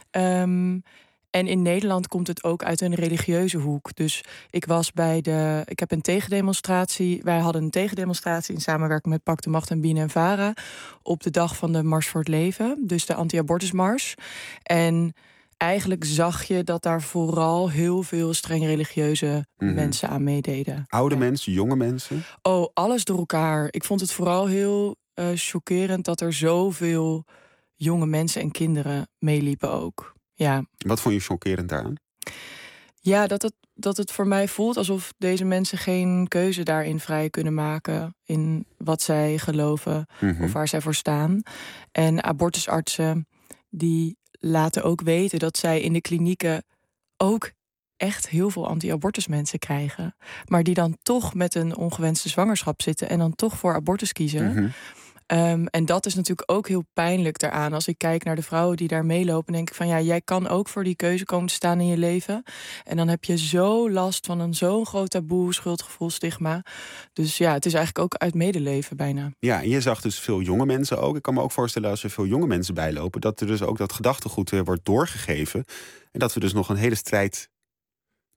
Speaker 5: En in Nederland komt het ook uit een religieuze hoek. Dus ik heb een tegendemonstratie. Wij hadden een tegendemonstratie in samenwerking met Pak de Macht en Bienen en Vara op de dag van de Mars voor het Leven, dus de anti-abortusmars. En eigenlijk zag je dat daar vooral heel veel streng religieuze mensen aan meededen.
Speaker 3: Oude mensen, jonge mensen?
Speaker 5: Oh, alles door elkaar. Ik vond het vooral heel chockerend dat er zoveel jonge mensen en kinderen meeliepen ook. Ja.
Speaker 3: Wat vond je chockerend daaraan?
Speaker 5: Ja, dat het voor mij voelt alsof deze mensen geen keuze daarin vrij kunnen maken in wat zij geloven of waar zij voor staan. En abortusartsen die laten ook weten dat zij in de klinieken ook echt heel veel anti-abortusmensen krijgen. Maar die dan toch met een ongewenste zwangerschap zitten en dan toch voor abortus kiezen. En dat is natuurlijk ook heel pijnlijk daaraan. Als ik kijk naar de vrouwen die daar meelopen, denk ik van ja, jij kan ook voor die keuze komen te staan in je leven. En dan heb je zo last van zo'n groot taboe, schuldgevoel, stigma. Dus ja, het is eigenlijk ook uit medeleven bijna.
Speaker 3: Ja, en je zag dus veel jonge mensen ook. Ik kan me ook voorstellen als er veel jonge mensen bijlopen, dat er dus ook dat gedachtegoed wordt doorgegeven. En dat we dus nog een hele strijd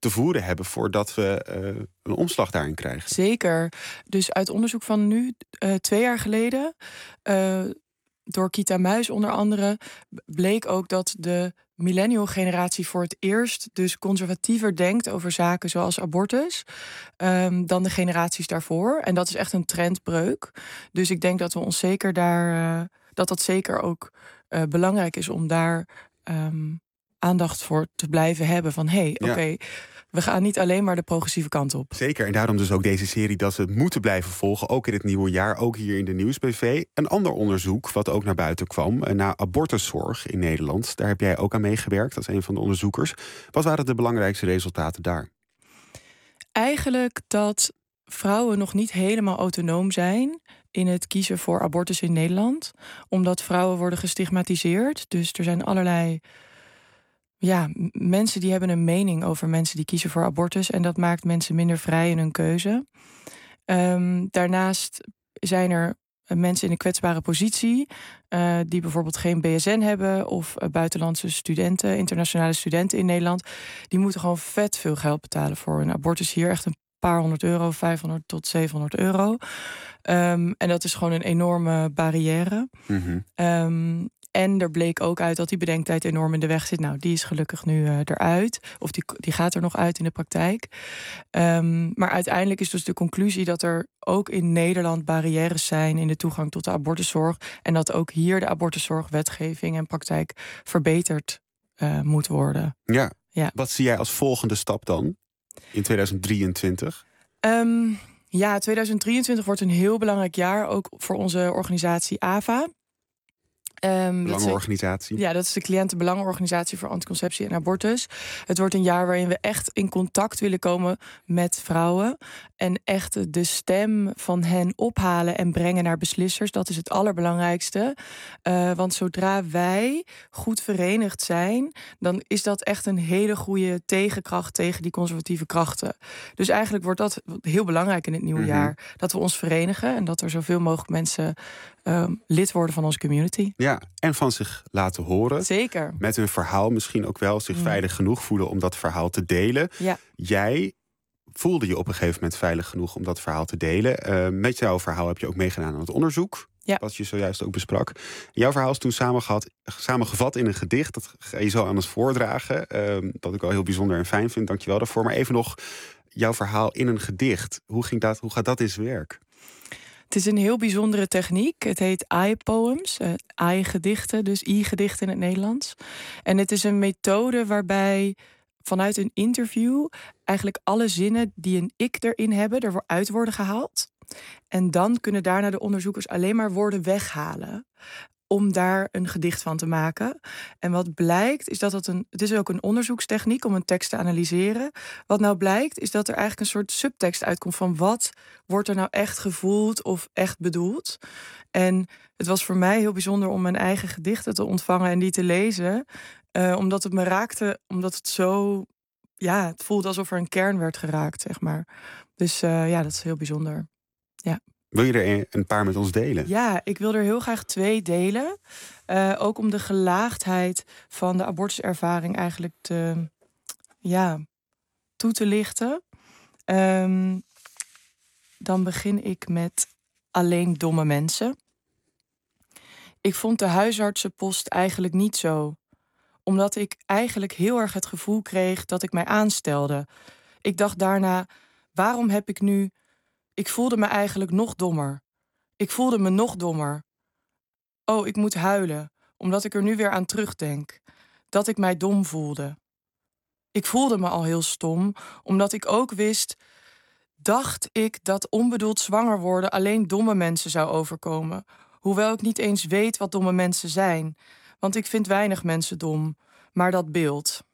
Speaker 3: te voeren hebben voordat we een omslag daarin krijgen.
Speaker 5: Zeker. Dus uit onderzoek van nu, 2 jaar geleden, door Kita Muis onder andere, bleek ook dat de millennial-generatie voor het eerst dus conservatiever denkt over zaken zoals abortus dan de generaties daarvoor. En dat is echt een trendbreuk. Dus ik denk dat we ons zeker daar dat zeker ook belangrijk is om daar aandacht voor te blijven hebben. Van oké, we gaan niet alleen maar de progressieve kant op.
Speaker 3: Zeker, en daarom dus ook deze serie dat we moeten blijven volgen. Ook in het nieuwe jaar, ook hier in de Nieuwsbv. Een ander onderzoek wat ook naar buiten kwam naar abortuszorg in Nederland. Daar heb jij ook aan meegewerkt als een van de onderzoekers. Wat waren de belangrijkste resultaten daar?
Speaker 5: Eigenlijk dat vrouwen nog niet helemaal autonoom zijn in het kiezen voor abortus in Nederland. Omdat vrouwen worden gestigmatiseerd. Dus er zijn allerlei mensen die hebben een mening over mensen die kiezen voor abortus. En dat maakt mensen minder vrij in hun keuze. Daarnaast zijn er mensen in een kwetsbare positie die bijvoorbeeld geen BSN hebben of buitenlandse studenten, internationale studenten in Nederland. Die moeten gewoon vet veel geld betalen voor een abortus hier. Echt een paar €100, 500 tot €700. En dat is gewoon een enorme barrière. En er bleek ook uit dat die bedenktijd enorm in de weg zit. Nou, die is gelukkig nu eruit. Of die gaat er nog uit in de praktijk. Maar uiteindelijk is dus de conclusie dat er ook in Nederland barrières zijn in de toegang tot de abortuszorg. En dat ook hier de abortuszorgwetgeving en praktijk verbeterd moet worden.
Speaker 3: Ja. Wat zie jij als volgende stap dan in 2023?
Speaker 5: 2023 wordt een heel belangrijk jaar, ook voor onze organisatie AVA.
Speaker 3: Belangenorganisatie.
Speaker 5: Dat is de cliëntenbelangenorganisatie voor anticonceptie en abortus. Het wordt een jaar waarin we echt in contact willen komen met vrouwen. En echt de stem van hen ophalen en brengen naar beslissers. Dat is het allerbelangrijkste. Want zodra wij goed verenigd zijn, dan is dat echt een hele goede tegenkracht tegen die conservatieve krachten. Dus eigenlijk wordt dat heel belangrijk in het nieuwe jaar. Dat we ons verenigen en dat er zoveel mogelijk mensen lid worden van onze community.
Speaker 3: Ja, en van zich laten horen.
Speaker 5: Zeker.
Speaker 3: Met hun verhaal misschien ook wel zich veilig genoeg voelen om dat verhaal te delen.
Speaker 5: Ja.
Speaker 3: Jij voelde je op een gegeven moment veilig genoeg om dat verhaal te delen. Met jouw verhaal heb je ook meegedaan aan het onderzoek. Wat je zojuist ook besprak. Jouw verhaal is toen samengevat in een gedicht. Dat ga je zo aan het voordragen. Dat ik wel heel bijzonder en fijn vind. Dankjewel daarvoor. Maar even nog jouw verhaal in een gedicht. Hoe gaat dat in zijn werk?
Speaker 5: Het is een heel bijzondere techniek. Het heet I-poems, I-gedichten, dus I-gedichten in het Nederlands. En het is een methode waarbij vanuit een interview eigenlijk alle zinnen die een ik erin hebben, eruit worden gehaald. En dan kunnen daarna de onderzoekers alleen maar woorden weghalen om daar een gedicht van te maken. En wat blijkt is dat het is ook een onderzoekstechniek om een tekst te analyseren. Wat nou blijkt is dat er eigenlijk een soort subtekst uitkomt van wat wordt er nou echt gevoeld of echt bedoeld. En het was voor mij heel bijzonder om mijn eigen gedichten te ontvangen en die te lezen. Omdat het me raakte, omdat het zo, het voelde alsof er een kern werd geraakt, zeg maar. Dus dat is heel bijzonder. Ja.
Speaker 3: Wil je er een paar met ons delen?
Speaker 5: Ja, ik wil er heel graag 2 delen. Ook om de gelaagdheid van de abortuservaring eigenlijk toe te lichten. Dan begin ik met Alleen domme mensen. Ik vond de huisartsenpost eigenlijk niet zo. Omdat ik eigenlijk heel erg het gevoel kreeg dat ik mij aanstelde. Ik dacht daarna, waarom heb ik nu... Ik voelde me eigenlijk nog dommer. Ik voelde me nog dommer. Oh, ik moet huilen, omdat ik er nu weer aan terugdenk. Dat ik mij dom voelde. Ik voelde me al heel stom, omdat ik ook wist... dacht ik dat onbedoeld zwanger worden alleen domme mensen zou overkomen. Hoewel ik niet eens weet wat domme mensen zijn. Want ik vind weinig mensen dom, maar dat beeld.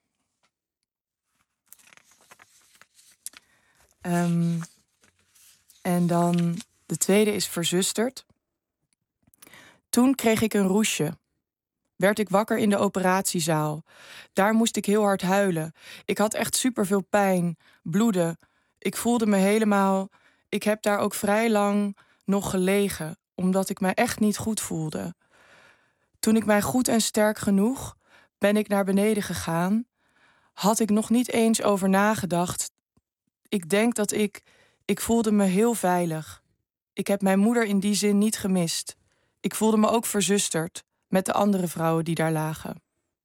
Speaker 5: En dan de tweede is verzusterd. Toen kreeg ik een roesje. Werd ik wakker in de operatiezaal. Daar moest ik heel hard huilen. Ik had echt superveel pijn, bloeden. Ik voelde me helemaal... Ik heb daar ook vrij lang nog gelegen, omdat ik mij echt niet goed voelde. Toen ik mij goed en sterk genoeg, ben ik naar beneden gegaan. had ik nog niet eens over nagedacht. Ik denk dat ik voelde me heel veilig. Ik heb mijn moeder in die zin niet gemist. Ik voelde me ook verzusterd met de andere vrouwen die daar lagen.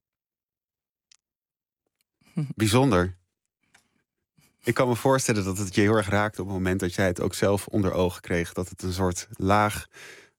Speaker 3: Bijzonder. Ik kan me voorstellen dat het je heel erg raakte op het moment dat jij het ook zelf onder ogen kreeg. Dat het een soort laag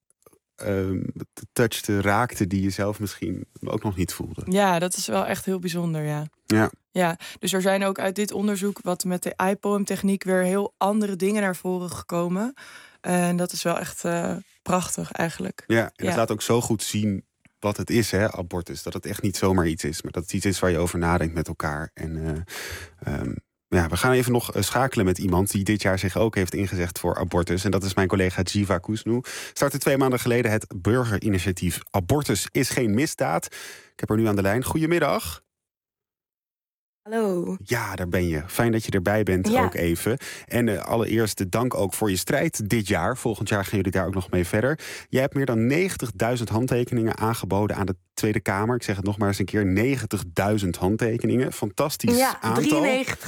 Speaker 3: touchte, raakte die je zelf misschien ook nog niet voelde.
Speaker 5: Ja, dat is wel echt heel bijzonder, ja. Ja, dus er zijn ook uit dit onderzoek, wat met de iPoem-techniek, weer heel andere dingen naar voren gekomen. En dat is wel echt prachtig eigenlijk. Ja,
Speaker 3: en dat laat ook zo goed zien wat het is, hè, abortus. Dat het echt niet zomaar iets is, maar dat het iets is waar je over nadenkt met elkaar. En we gaan even nog schakelen met iemand die dit jaar zich ook heeft ingezegd voor abortus. En dat is mijn collega Jiva Kusnu. Startte 2 maanden geleden het burgerinitiatief Abortus is geen misdaad. Ik heb haar nu aan de lijn. Goedemiddag.
Speaker 6: Hallo.
Speaker 3: Ja, daar ben je. Fijn dat je erbij bent ook even. En allereerst de dank ook voor je strijd dit jaar. Volgend jaar gaan jullie daar ook nog mee verder. Jij hebt meer dan 90.000 handtekeningen aangeboden aan de Tweede Kamer. Ik zeg het nog maar eens een keer. 90.000 handtekeningen. Fantastisch aantal.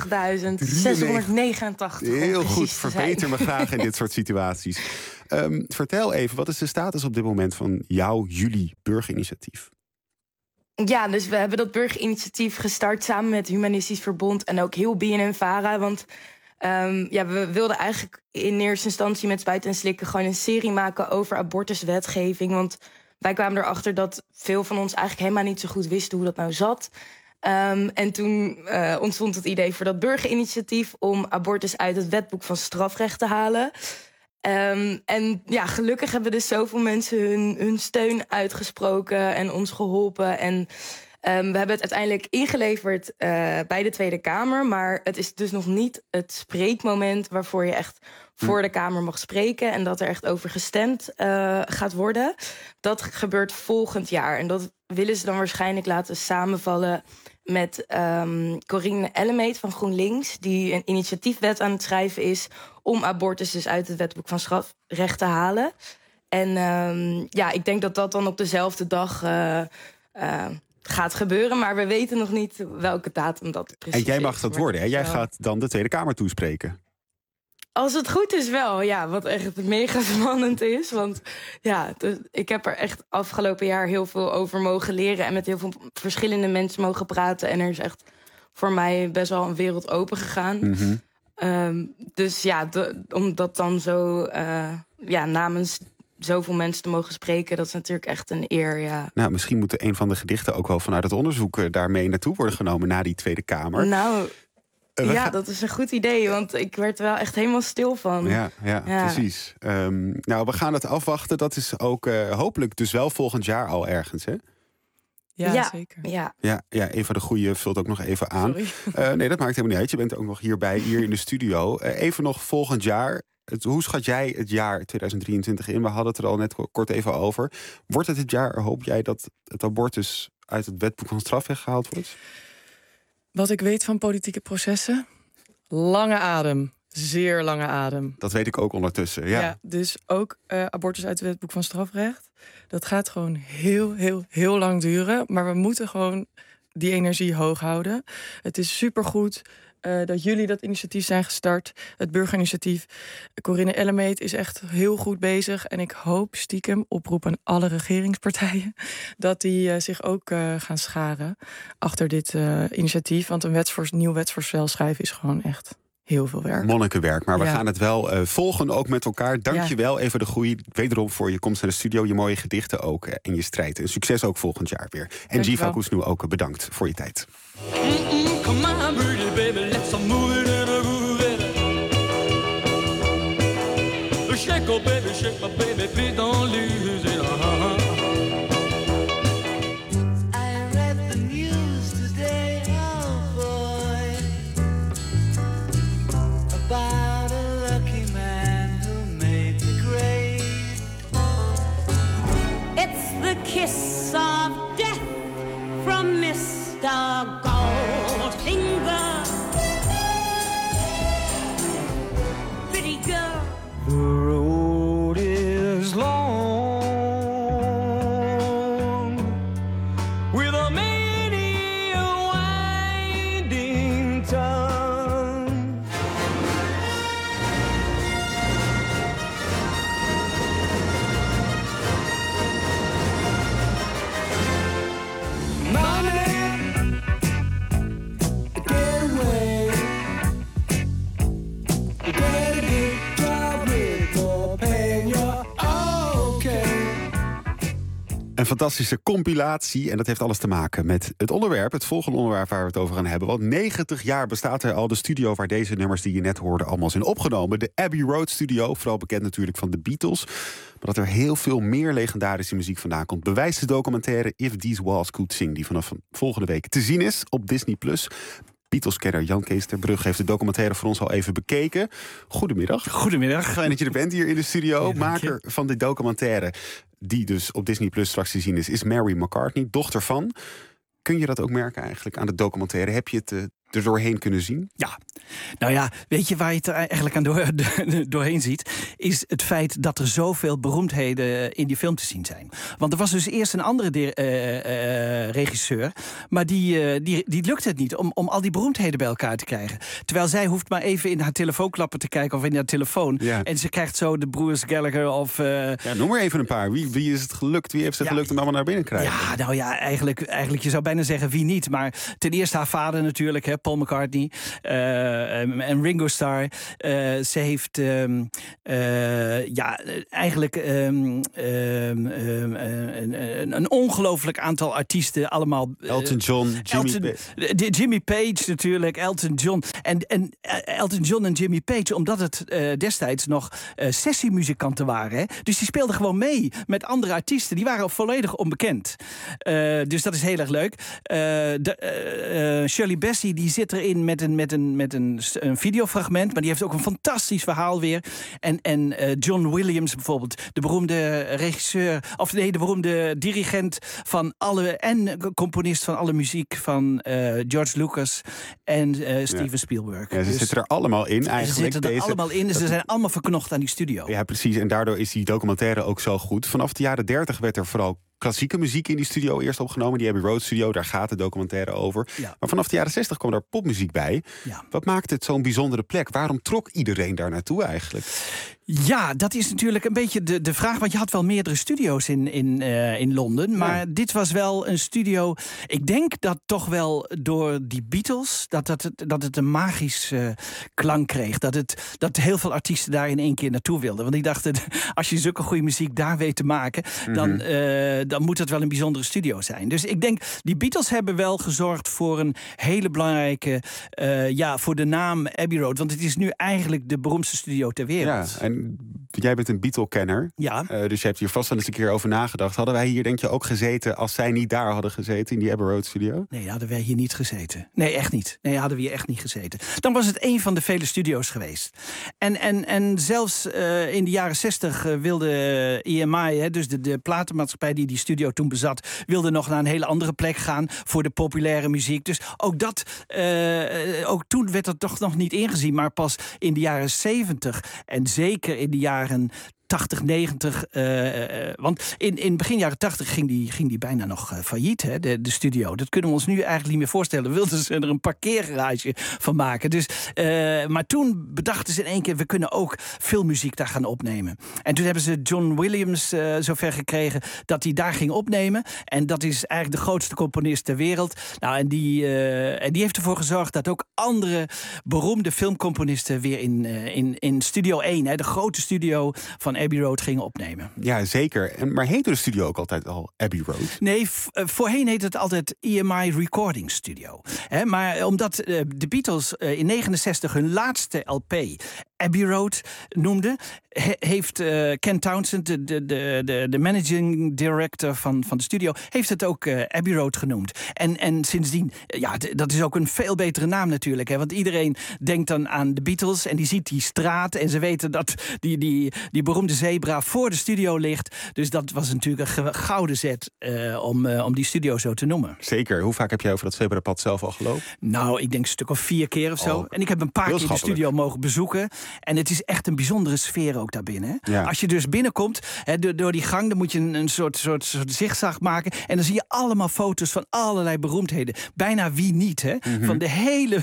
Speaker 6: 93.689.
Speaker 3: Heel goed. Verbeter me graag in dit soort situaties. Vertel even, wat is de status op dit moment van jullie burgerinitiatief?
Speaker 6: Ja, dus we hebben dat burgerinitiatief gestart samen met Humanistisch Verbond en ook heel BNNVARA. Want we wilden eigenlijk in eerste instantie met Spuiten en Slikken gewoon een serie maken over abortuswetgeving. Want wij kwamen erachter dat veel van ons eigenlijk helemaal niet zo goed wisten hoe dat nou zat. En toen ontstond het idee voor dat burgerinitiatief om abortus uit het wetboek van strafrecht te halen. Gelukkig hebben dus zoveel mensen hun steun uitgesproken en ons geholpen. En we hebben het uiteindelijk ingeleverd bij de Tweede Kamer. Maar het is dus nog niet het spreekmoment waarvoor je echt voor de Kamer mag spreken. En dat er echt over gestemd gaat worden. Dat gebeurt volgend jaar. En dat willen ze dan waarschijnlijk laten samenvallen met Corinne Ellemeet van GroenLinks, die een initiatiefwet aan het schrijven is om abortus dus uit het wetboek van strafrecht te halen. En ik denk dat dat dan op dezelfde dag gaat gebeuren, maar we weten nog niet welke datum dat precies is.
Speaker 3: En jij mag dat worden, hè? Jij gaat dan de Tweede Kamer toespreken.
Speaker 6: Als het goed is wel, ja, wat echt mega spannend is. Want ik heb er echt afgelopen jaar heel veel over mogen leren en met heel veel verschillende mensen mogen praten. En er is echt voor mij best wel een wereld open gegaan. Mm-hmm. Om dat dan zo namens zoveel mensen te mogen spreken, dat is natuurlijk echt een eer, ja.
Speaker 3: Nou, misschien moet een van de gedichten ook wel vanuit het onderzoek daarmee naartoe worden genomen na die Tweede Kamer.
Speaker 6: Nou, dat is een goed idee, want ik werd er wel echt helemaal stil van.
Speaker 3: Ja. Precies. We gaan het afwachten. Dat is ook hopelijk dus wel volgend jaar al ergens, hè?
Speaker 6: Ja,
Speaker 5: zeker.
Speaker 6: Ja,
Speaker 3: Eva de Goeie vult ook nog even aan. Nee, dat maakt helemaal niet uit. Je bent ook nog hier in de studio. Even nog volgend jaar. Hoe schat jij het jaar 2023 in? We hadden het er al net kort even over. Wordt het dit jaar, hoop jij, dat het abortus uit het wetboek van strafrecht gehaald wordt?
Speaker 5: Wat ik weet van politieke processen? Lange adem. Zeer lange adem.
Speaker 3: Dat weet ik ook ondertussen, ja.
Speaker 5: Dus ook abortus uit het wetboek van strafrecht. Dat gaat gewoon heel, heel, heel lang duren. Maar we moeten gewoon die energie hoog houden. Het is supergoed dat jullie dat initiatief zijn gestart. Het burgerinitiatief. Corinne Ellemeet is echt heel goed bezig. En ik hoop stiekem, oproep aan alle regeringspartijen, dat die zich ook gaan scharen achter dit initiatief. Want een nieuw wetsvoorstel schrijven is gewoon echt heel veel werk.
Speaker 3: Monnikenwerk, maar we gaan het wel volgen ook met elkaar. Dank je wel, Eva de Goeie, wederom voor je komst naar de studio. Je mooie gedichten ook en je strijd. En succes ook volgend jaar weer. En Jiva Kusnu ook bedankt voor je tijd.
Speaker 7: Come on, pretty baby, let's move it and groove it. Shake, oh baby, shake my baby, please don't lose it.
Speaker 8: I read the news today, oh boy, about a lucky man who made the grade.
Speaker 24: It's the kiss of death from Mr. Goldfinger. Pretty girl.
Speaker 8: The road is long with a many winding
Speaker 3: Een fantastische compilatie. En dat heeft alles te maken met het onderwerp. Het volgende onderwerp waar we het over gaan hebben. Want 90 jaar bestaat er al de studio waar deze nummers die je net hoorde allemaal zijn opgenomen. De Abbey Road Studio. Vooral bekend natuurlijk van de Beatles. Maar dat er heel veel meer legendarische muziek vandaan komt, bewijst de documentaire If These Walls Could Sing, die vanaf volgende week te zien is op Disney+. Beatles-kenner Jan Kees ter Brugge heeft de documentaire voor ons al even bekeken. Goedemiddag.
Speaker 9: Goedemiddag.
Speaker 3: Fijn dat je er bent hier in de studio. Maker van de documentaire, die dus op Disney+ straks te zien is Mary McCartney, dochter van. Kun je dat ook merken eigenlijk aan de documentaire? Heb je het er doorheen kunnen zien?
Speaker 9: Ja. Nou ja, weet je waar je het er eigenlijk aan doorheen ziet? Is het feit dat er zoveel beroemdheden in die film te zien zijn. Want er was dus eerst een andere regisseur, maar die lukte het niet om al die beroemdheden bij elkaar te krijgen. Terwijl zij hoeft maar even in haar telefoonklappen te kijken of in haar telelofoon. Ja. En ze krijgt zo de broers Gallagher of... Ja,
Speaker 3: noem maar even een paar. Wie is het gelukt? Wie heeft het gelukt om allemaal naar binnen te krijgen?
Speaker 9: Ja, nou ja, eigenlijk je zou bijna zeggen wie niet. Maar ten eerste haar vader natuurlijk, hè, Paul McCartney. En Ringo Starr. Ze heeft eigenlijk een ongelooflijk aantal artiesten. Allemaal
Speaker 3: Elton John,
Speaker 9: Jimmy Page natuurlijk, Elton John. En Elton John en Jimmy Page, omdat het destijds nog sessiemuzikanten waren. Hè? Dus die speelden gewoon mee met andere artiesten. Die waren volledig onbekend. Dus dat is heel erg leuk. Shirley Bassey die zit erin met een videofragment, maar die heeft ook een fantastisch verhaal weer. En John Williams bijvoorbeeld, de beroemde regisseur, de beroemde dirigent van alle en componist van alle muziek van George Lucas en Steven Spielberg.
Speaker 3: Ja, ze zitten er allemaal in eigenlijk.
Speaker 9: Ze zitten er allemaal in, dus ze zijn allemaal verknocht aan die studio.
Speaker 3: Ja, precies. En daardoor is die documentaire ook zo goed. Vanaf de jaren 30 werd er vooral klassieke muziek in die studio eerst opgenomen. Die Abbey Road Studio, daar gaat de documentaire over. Ja. Maar vanaf de jaren 60 kwam daar popmuziek bij. Ja. Wat maakt het zo'n bijzondere plek? Waarom trok iedereen daar naartoe eigenlijk?
Speaker 9: Ja, dat is natuurlijk een beetje de vraag. Want je had wel meerdere studio's in Londen. Maar dit was wel een studio. Ik denk dat toch wel door die Beatles dat het een magisch klank kreeg. Dat heel veel artiesten daar in één keer naartoe wilden. Want die dachten, als je zulke goede muziek daar weet te maken, dan moet het wel een bijzondere studio zijn. Dus ik denk, die Beatles hebben wel gezorgd voor een hele belangrijke, voor de naam Abbey Road. Want het is nu eigenlijk de beroemdste studio ter wereld.
Speaker 3: Ja, en jij bent een Beatle-kenner. Ja. Dus je hebt hier vast wel eens een keer over nagedacht. Hadden wij hier denk je ook gezeten als zij niet daar hadden gezeten in die Abbey Road Studio?
Speaker 9: Nee, hadden wij hier niet gezeten. Nee, echt niet. Nee, hadden we hier echt niet gezeten. Dan was het een van de vele studio's geweest. En zelfs in de jaren 60 wilde EMI, dus de platenmaatschappij die studio toen bezat, wilde nog naar een hele andere plek gaan voor de populaire muziek. Dus ook ook toen werd dat toch nog niet ingezien, maar pas in de jaren 70 en zeker in de jaren 80, 90. Want in begin jaren 80 ging die bijna nog failliet, hè, de studio. Dat kunnen we ons nu eigenlijk niet meer voorstellen. Wilden ze er een parkeergarage van maken. Dus, maar toen bedachten ze in één keer, we kunnen ook filmmuziek daar gaan opnemen. En toen hebben ze John Williams zover gekregen dat hij daar ging opnemen. En dat is eigenlijk de grootste componist ter wereld. Nou, en die heeft ervoor gezorgd dat ook andere beroemde filmcomponisten weer in Studio 1, hè, de grote studio van Abbey Road, gingen opnemen.
Speaker 3: Ja, zeker. Maar heette de studio ook altijd al Abbey Road?
Speaker 9: Nee, voorheen heette het altijd EMI Recording Studio. Maar omdat de Beatles in 69 hun laatste LP Abbey Road noemden, heeft Ken Townsend, de managing director van de studio, heeft het ook Abbey Road genoemd. En sindsdien, dat is ook een veel betere naam natuurlijk. Hè, want iedereen denkt dan aan de Beatles en die ziet die straat en ze weten dat die beroemde zebra voor de studio ligt. Dus dat was natuurlijk een gouden zet om die studio zo te noemen.
Speaker 3: Zeker. Hoe vaak heb jij over dat zebrapad zelf al gelopen?
Speaker 9: Nou, ik denk een stuk of 4 keer of zo. Oh, en ik heb een paar keer de studio mogen bezoeken. En het is echt een bijzondere sfeer ook daarbinnen. Ja. Als je dus binnenkomt, door die gang, dan moet je een soort zigzag maken. En dan zie je allemaal foto's van allerlei beroemdheden. Bijna wie niet, hè? Mm-hmm. Van de hele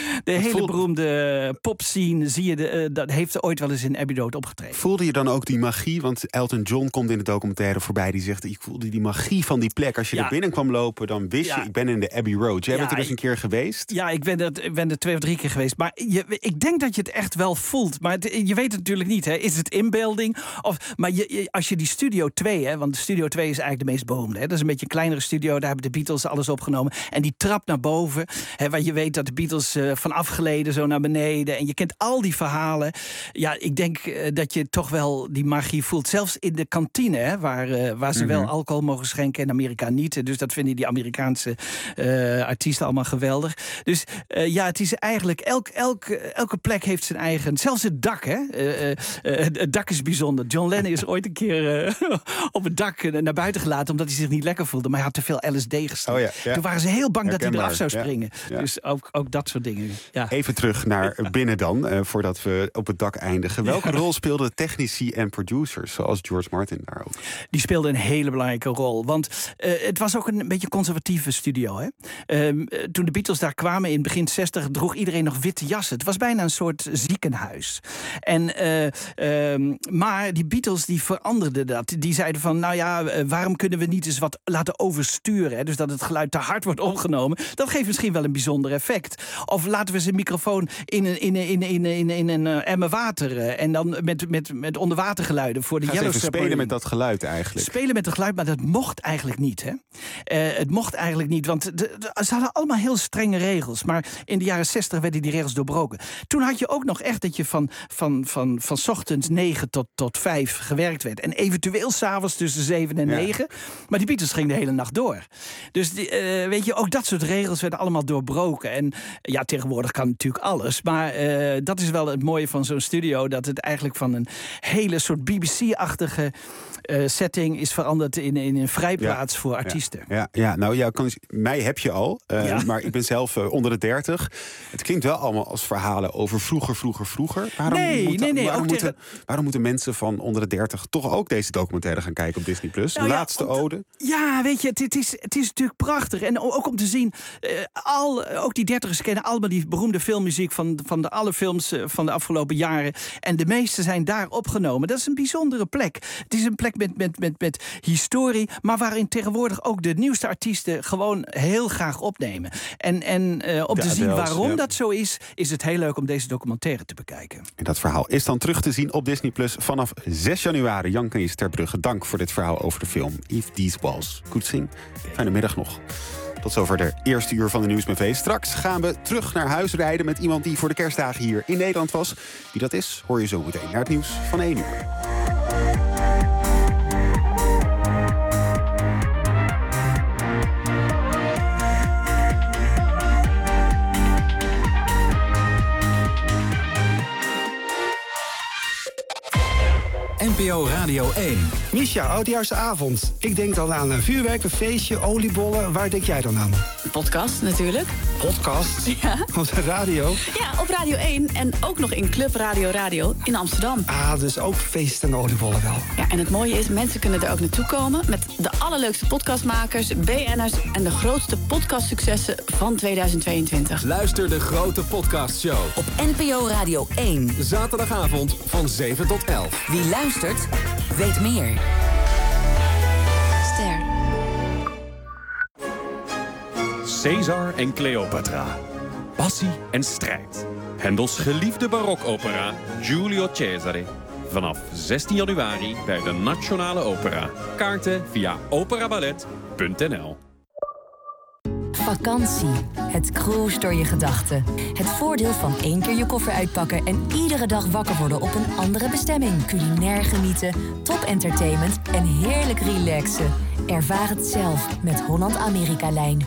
Speaker 9: beroemde popscene zie je, dat heeft er ooit wel eens in Abbey Road opgetreden.
Speaker 3: Voelde je dan ook die magie? Want Elton John komt in de documentaire voorbij. Die zegt, ik voelde die magie van die plek. Als je er binnen kwam lopen, dan wist je, ik ben in de Abbey Road. Jij bent er dus een keer geweest?
Speaker 9: Ja, ik ben er 2 of 3 keer geweest. Maar ik denk dat je het echt wel voelt. Maar je weet het natuurlijk niet. Hè. Is het inbeelding? Maar als je die Studio 2, hè, want de Studio 2 is eigenlijk de meest beroemde. Hè, dat is een beetje een kleinere studio, daar hebben de Beatles alles opgenomen. En die trap naar boven, hè, waar je weet dat de Beatles van afgeleden zo naar beneden. En je kent al die verhalen. Ja, ik denk dat je toch wel die magie voelt. Zelfs in de kantine, hè, waar ze wel alcohol mogen schenken en Amerika niet. Dus dat vinden die Amerikaanse artiesten allemaal geweldig. Dus het is eigenlijk elke plek heeft zijn eigen. Zelfs het dak, hè? Het dak is bijzonder. John Lennon is ooit een keer op het dak naar buiten gelaten omdat hij zich niet lekker voelde. Maar hij had te veel LSD gestaan. Toen waren ze heel bang dat hij eraf zou springen. Ja. Dus ook dat soort dingen. Ja.
Speaker 3: Even terug naar binnen dan, voordat we op het dak eindigen. Welke rol speelden technici en producers, zoals George Martin daar ook?
Speaker 9: Die speelden een hele belangrijke rol. Want het was ook een beetje een conservatieve studio. Hè? Toen de Beatles daar kwamen in begin 60 droeg iedereen nog witte jassen. Het was bijna een soort ziekenhuis. Maar die Beatles die veranderden dat. Die zeiden van, waarom kunnen we niet eens wat laten oversturen? Hè? Dus dat het geluid te hard wordt opgenomen. Dat geeft misschien wel een bijzonder effect. Of laten we zijn microfoon in een emmer water. En dan met onderwatergeluiden voor de Yellow Submarine.
Speaker 3: Spelen met dat geluid eigenlijk.
Speaker 9: Spelen met het geluid, maar dat mocht eigenlijk niet. Hè? Het mocht eigenlijk niet, want ze hadden allemaal heel strenge regels. Maar in de jaren 60 werden die regels doorbroken. Toen had je ook nog echt dat je van 's ochtends 9 tot 5 gewerkt werd. En eventueel 's avonds tussen 7 en 9. Maar die Beatles gingen de hele nacht door. Dus weet je, ook dat soort regels werden allemaal doorbroken. En ja, tegenwoordig kan natuurlijk alles. Maar dat is wel het mooie van zo'n studio. Dat het eigenlijk van een hele soort BBC-achtige setting is veranderd in een vrijplaats voor artiesten.
Speaker 3: Mij heb je al. Maar ik ben zelf onder de 30. Het klinkt wel allemaal als verhalen over vroeger. Waarom moeten mensen van onder de 30 toch ook deze documentaire gaan kijken op Disney+? De laatste ode?
Speaker 9: Ja, weet je, het is natuurlijk prachtig. En ook om te zien, ook die 30'ers kennen allemaal die beroemde filmmuziek van alle films van de afgelopen jaren. En de meeste zijn daar opgenomen. Dat is een bijzondere plek. Het is een plek met historie, maar waarin tegenwoordig ook de nieuwste artiesten gewoon heel graag opnemen. En om te zien waarom dat zo is het heel leuk om deze documentaire te bekijken.
Speaker 3: En dat verhaal is dan terug te zien op Disney+ vanaf 6 januari. Jan Kees ter Brugge, dank voor dit verhaal over de film If These Walls Could Sing. Fijne middag nog. Tot zover de eerste uur van de Nieuwsbv. Straks gaan we terug naar huis rijden met iemand die voor de kerstdagen hier in Nederland was. Wie dat is, hoor je zo meteen naar het nieuws van 1 uur.
Speaker 12: NPO Radio 1.
Speaker 10: Misja, oudjaarsavond. Ik denk dan aan een vuurwerk, een feestje, oliebollen. Waar denk jij dan aan?
Speaker 15: Podcast natuurlijk.
Speaker 10: Podcast?
Speaker 15: Ja.
Speaker 10: Op de radio?
Speaker 15: Ja, op Radio 1 en ook nog in Club Radio in Amsterdam.
Speaker 10: Ah, dus ook feest en oliebollen wel.
Speaker 15: Ja, en het mooie is, mensen kunnen er ook naartoe komen met de allerleukste podcastmakers, BN'ers en de grootste podcastsuccessen van 2022.
Speaker 12: Luister de grote podcastshow
Speaker 11: op NPO Radio 1.
Speaker 12: Zaterdagavond van 7 tot 11.
Speaker 11: Wie luistert, weet meer.
Speaker 15: Ster.
Speaker 16: Caesar en Cleopatra. Passie en strijd. Hendels geliefde barokopera Giulio Cesare. Vanaf 16 januari bij de Nationale Opera. Kaarten via operaballet.nl.
Speaker 11: Vakantie. Het cruise door je gedachten. Het voordeel van 1 keer je koffer uitpakken en iedere dag wakker worden op een andere bestemming. Culinair genieten, top entertainment en heerlijk relaxen. Ervaar het zelf met Holland-Amerika-lijn.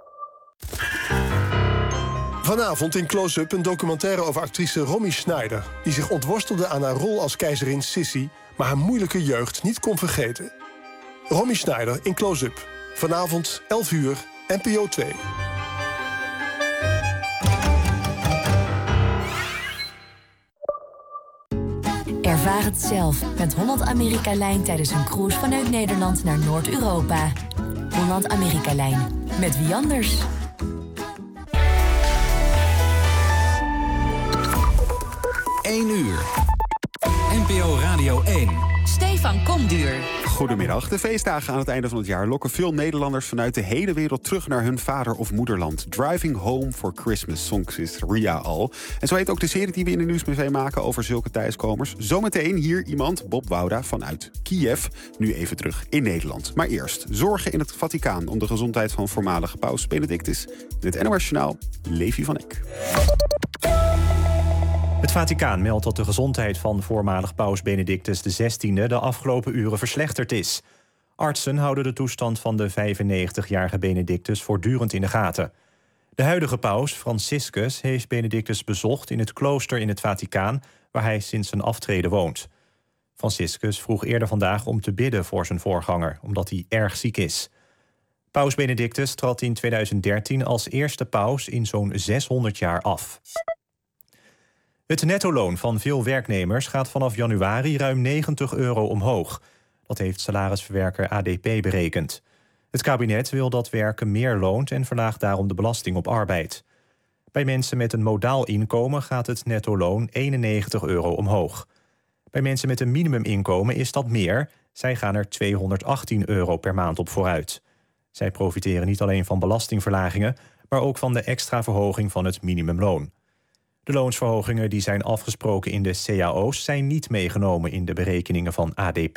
Speaker 17: Vanavond in Close-Up een documentaire over actrice Romy Schneider, die zich ontworstelde aan haar rol als keizerin Sissi, maar haar moeilijke jeugd niet kon vergeten. Romy Schneider in Close-Up. Vanavond 11 uur, NPO 2.
Speaker 11: Ervaar het zelf met Holland-Amerika-lijn tijdens een cruise vanuit Nederland naar Noord-Europa. Holland-Amerika-lijn. Met wie anders?
Speaker 12: Uur. NPO Radio 1.
Speaker 11: Stefan Komduur.
Speaker 3: Goedemiddag. De feestdagen aan het einde van het jaar lokken veel Nederlanders vanuit de hele wereld terug naar hun vader- of moederland. Driving Home for Christmas, songs is Ria al. En zo heet ook de serie die we in de Nieuwsbv maken over zulke thuiskomers. Zometeen hier iemand, Bob Wouda, vanuit Kiev. Nu even terug in Nederland. Maar eerst, zorgen in het Vaticaan om de gezondheid van voormalige paus Benedictus. In het NOS Journaal, Levi van Eck.
Speaker 4: Het Vaticaan meldt dat de gezondheid van voormalig paus Benedictus XVI de afgelopen uren verslechterd is. Artsen houden de toestand van de 95-jarige Benedictus voortdurend in de gaten. De huidige paus, Franciscus, heeft Benedictus bezocht in het klooster in het Vaticaan, waar hij sinds zijn aftreden woont. Franciscus vroeg eerder vandaag om te bidden voor zijn voorganger, omdat hij erg ziek is. Paus Benedictus trad in 2013 als eerste paus in zo'n 600 jaar af. Het nettoloon van veel werknemers gaat vanaf januari ruim €90 omhoog. Dat heeft salarisverwerker ADP berekend. Het kabinet wil dat werken meer loont en verlaagt daarom de belasting op arbeid. Bij mensen met een modaal inkomen gaat het nettoloon €91 omhoog. Bij mensen met een minimuminkomen is dat meer. Zij gaan er €218 per maand op vooruit. Zij profiteren niet alleen van belastingverlagingen, maar ook van de extra verhoging van het minimumloon. De loonsverhogingen die zijn afgesproken in de cao's zijn niet meegenomen in de berekeningen van ADP.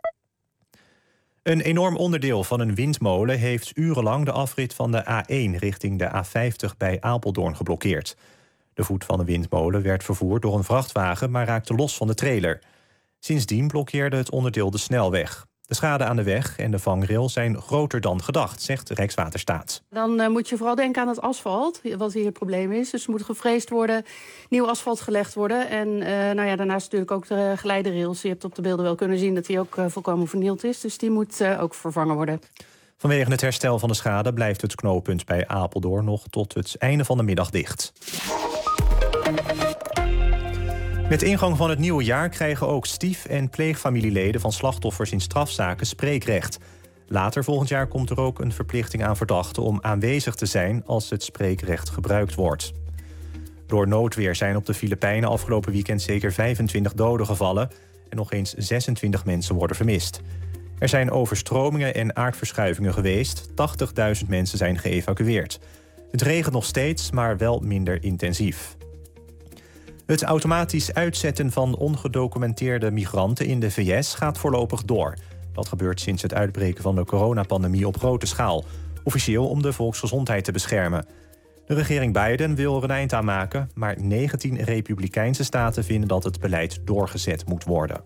Speaker 4: Een enorm onderdeel van een windmolen heeft urenlang de afrit van de A1 richting de A50 bij Apeldoorn geblokkeerd. De voet van de windmolen werd vervoerd door een vrachtwagen, maar raakte los van de trailer. Sindsdien blokkeerde het onderdeel de snelweg. De schade aan de weg en de vangrail zijn groter dan gedacht, zegt Rijkswaterstaat.
Speaker 13: Dan moet je vooral denken aan het asfalt, wat hier het probleem is. Dus er moet gevreesd worden, nieuw asfalt gelegd worden. En daarnaast natuurlijk ook de geleiderrails. Je hebt op de beelden wel kunnen zien dat die ook volkomen vernield is. Dus die moet ook vervangen worden.
Speaker 4: Vanwege het herstel van de schade blijft het knooppunt bij Apeldoorn nog tot het einde van de middag dicht. Met ingang van het nieuwe jaar krijgen ook stief- en pleegfamilieleden van slachtoffers in strafzaken spreekrecht. Later volgend jaar komt er ook een verplichting aan verdachten om aanwezig te zijn als het spreekrecht gebruikt wordt. Door noodweer zijn op de Filipijnen afgelopen weekend zeker 25 doden gevallen en nog eens 26 mensen worden vermist. Er zijn overstromingen en aardverschuivingen geweest. 80.000 mensen zijn geëvacueerd. Het regent nog steeds, maar wel minder intensief. Het automatisch uitzetten van ongedocumenteerde migranten in de VS gaat voorlopig door. Dat gebeurt sinds het uitbreken van de coronapandemie op grote schaal. Officieel om de volksgezondheid te beschermen. De regering Biden wil er een eind aan maken, maar 19 republikeinse staten vinden dat het beleid doorgezet moet worden.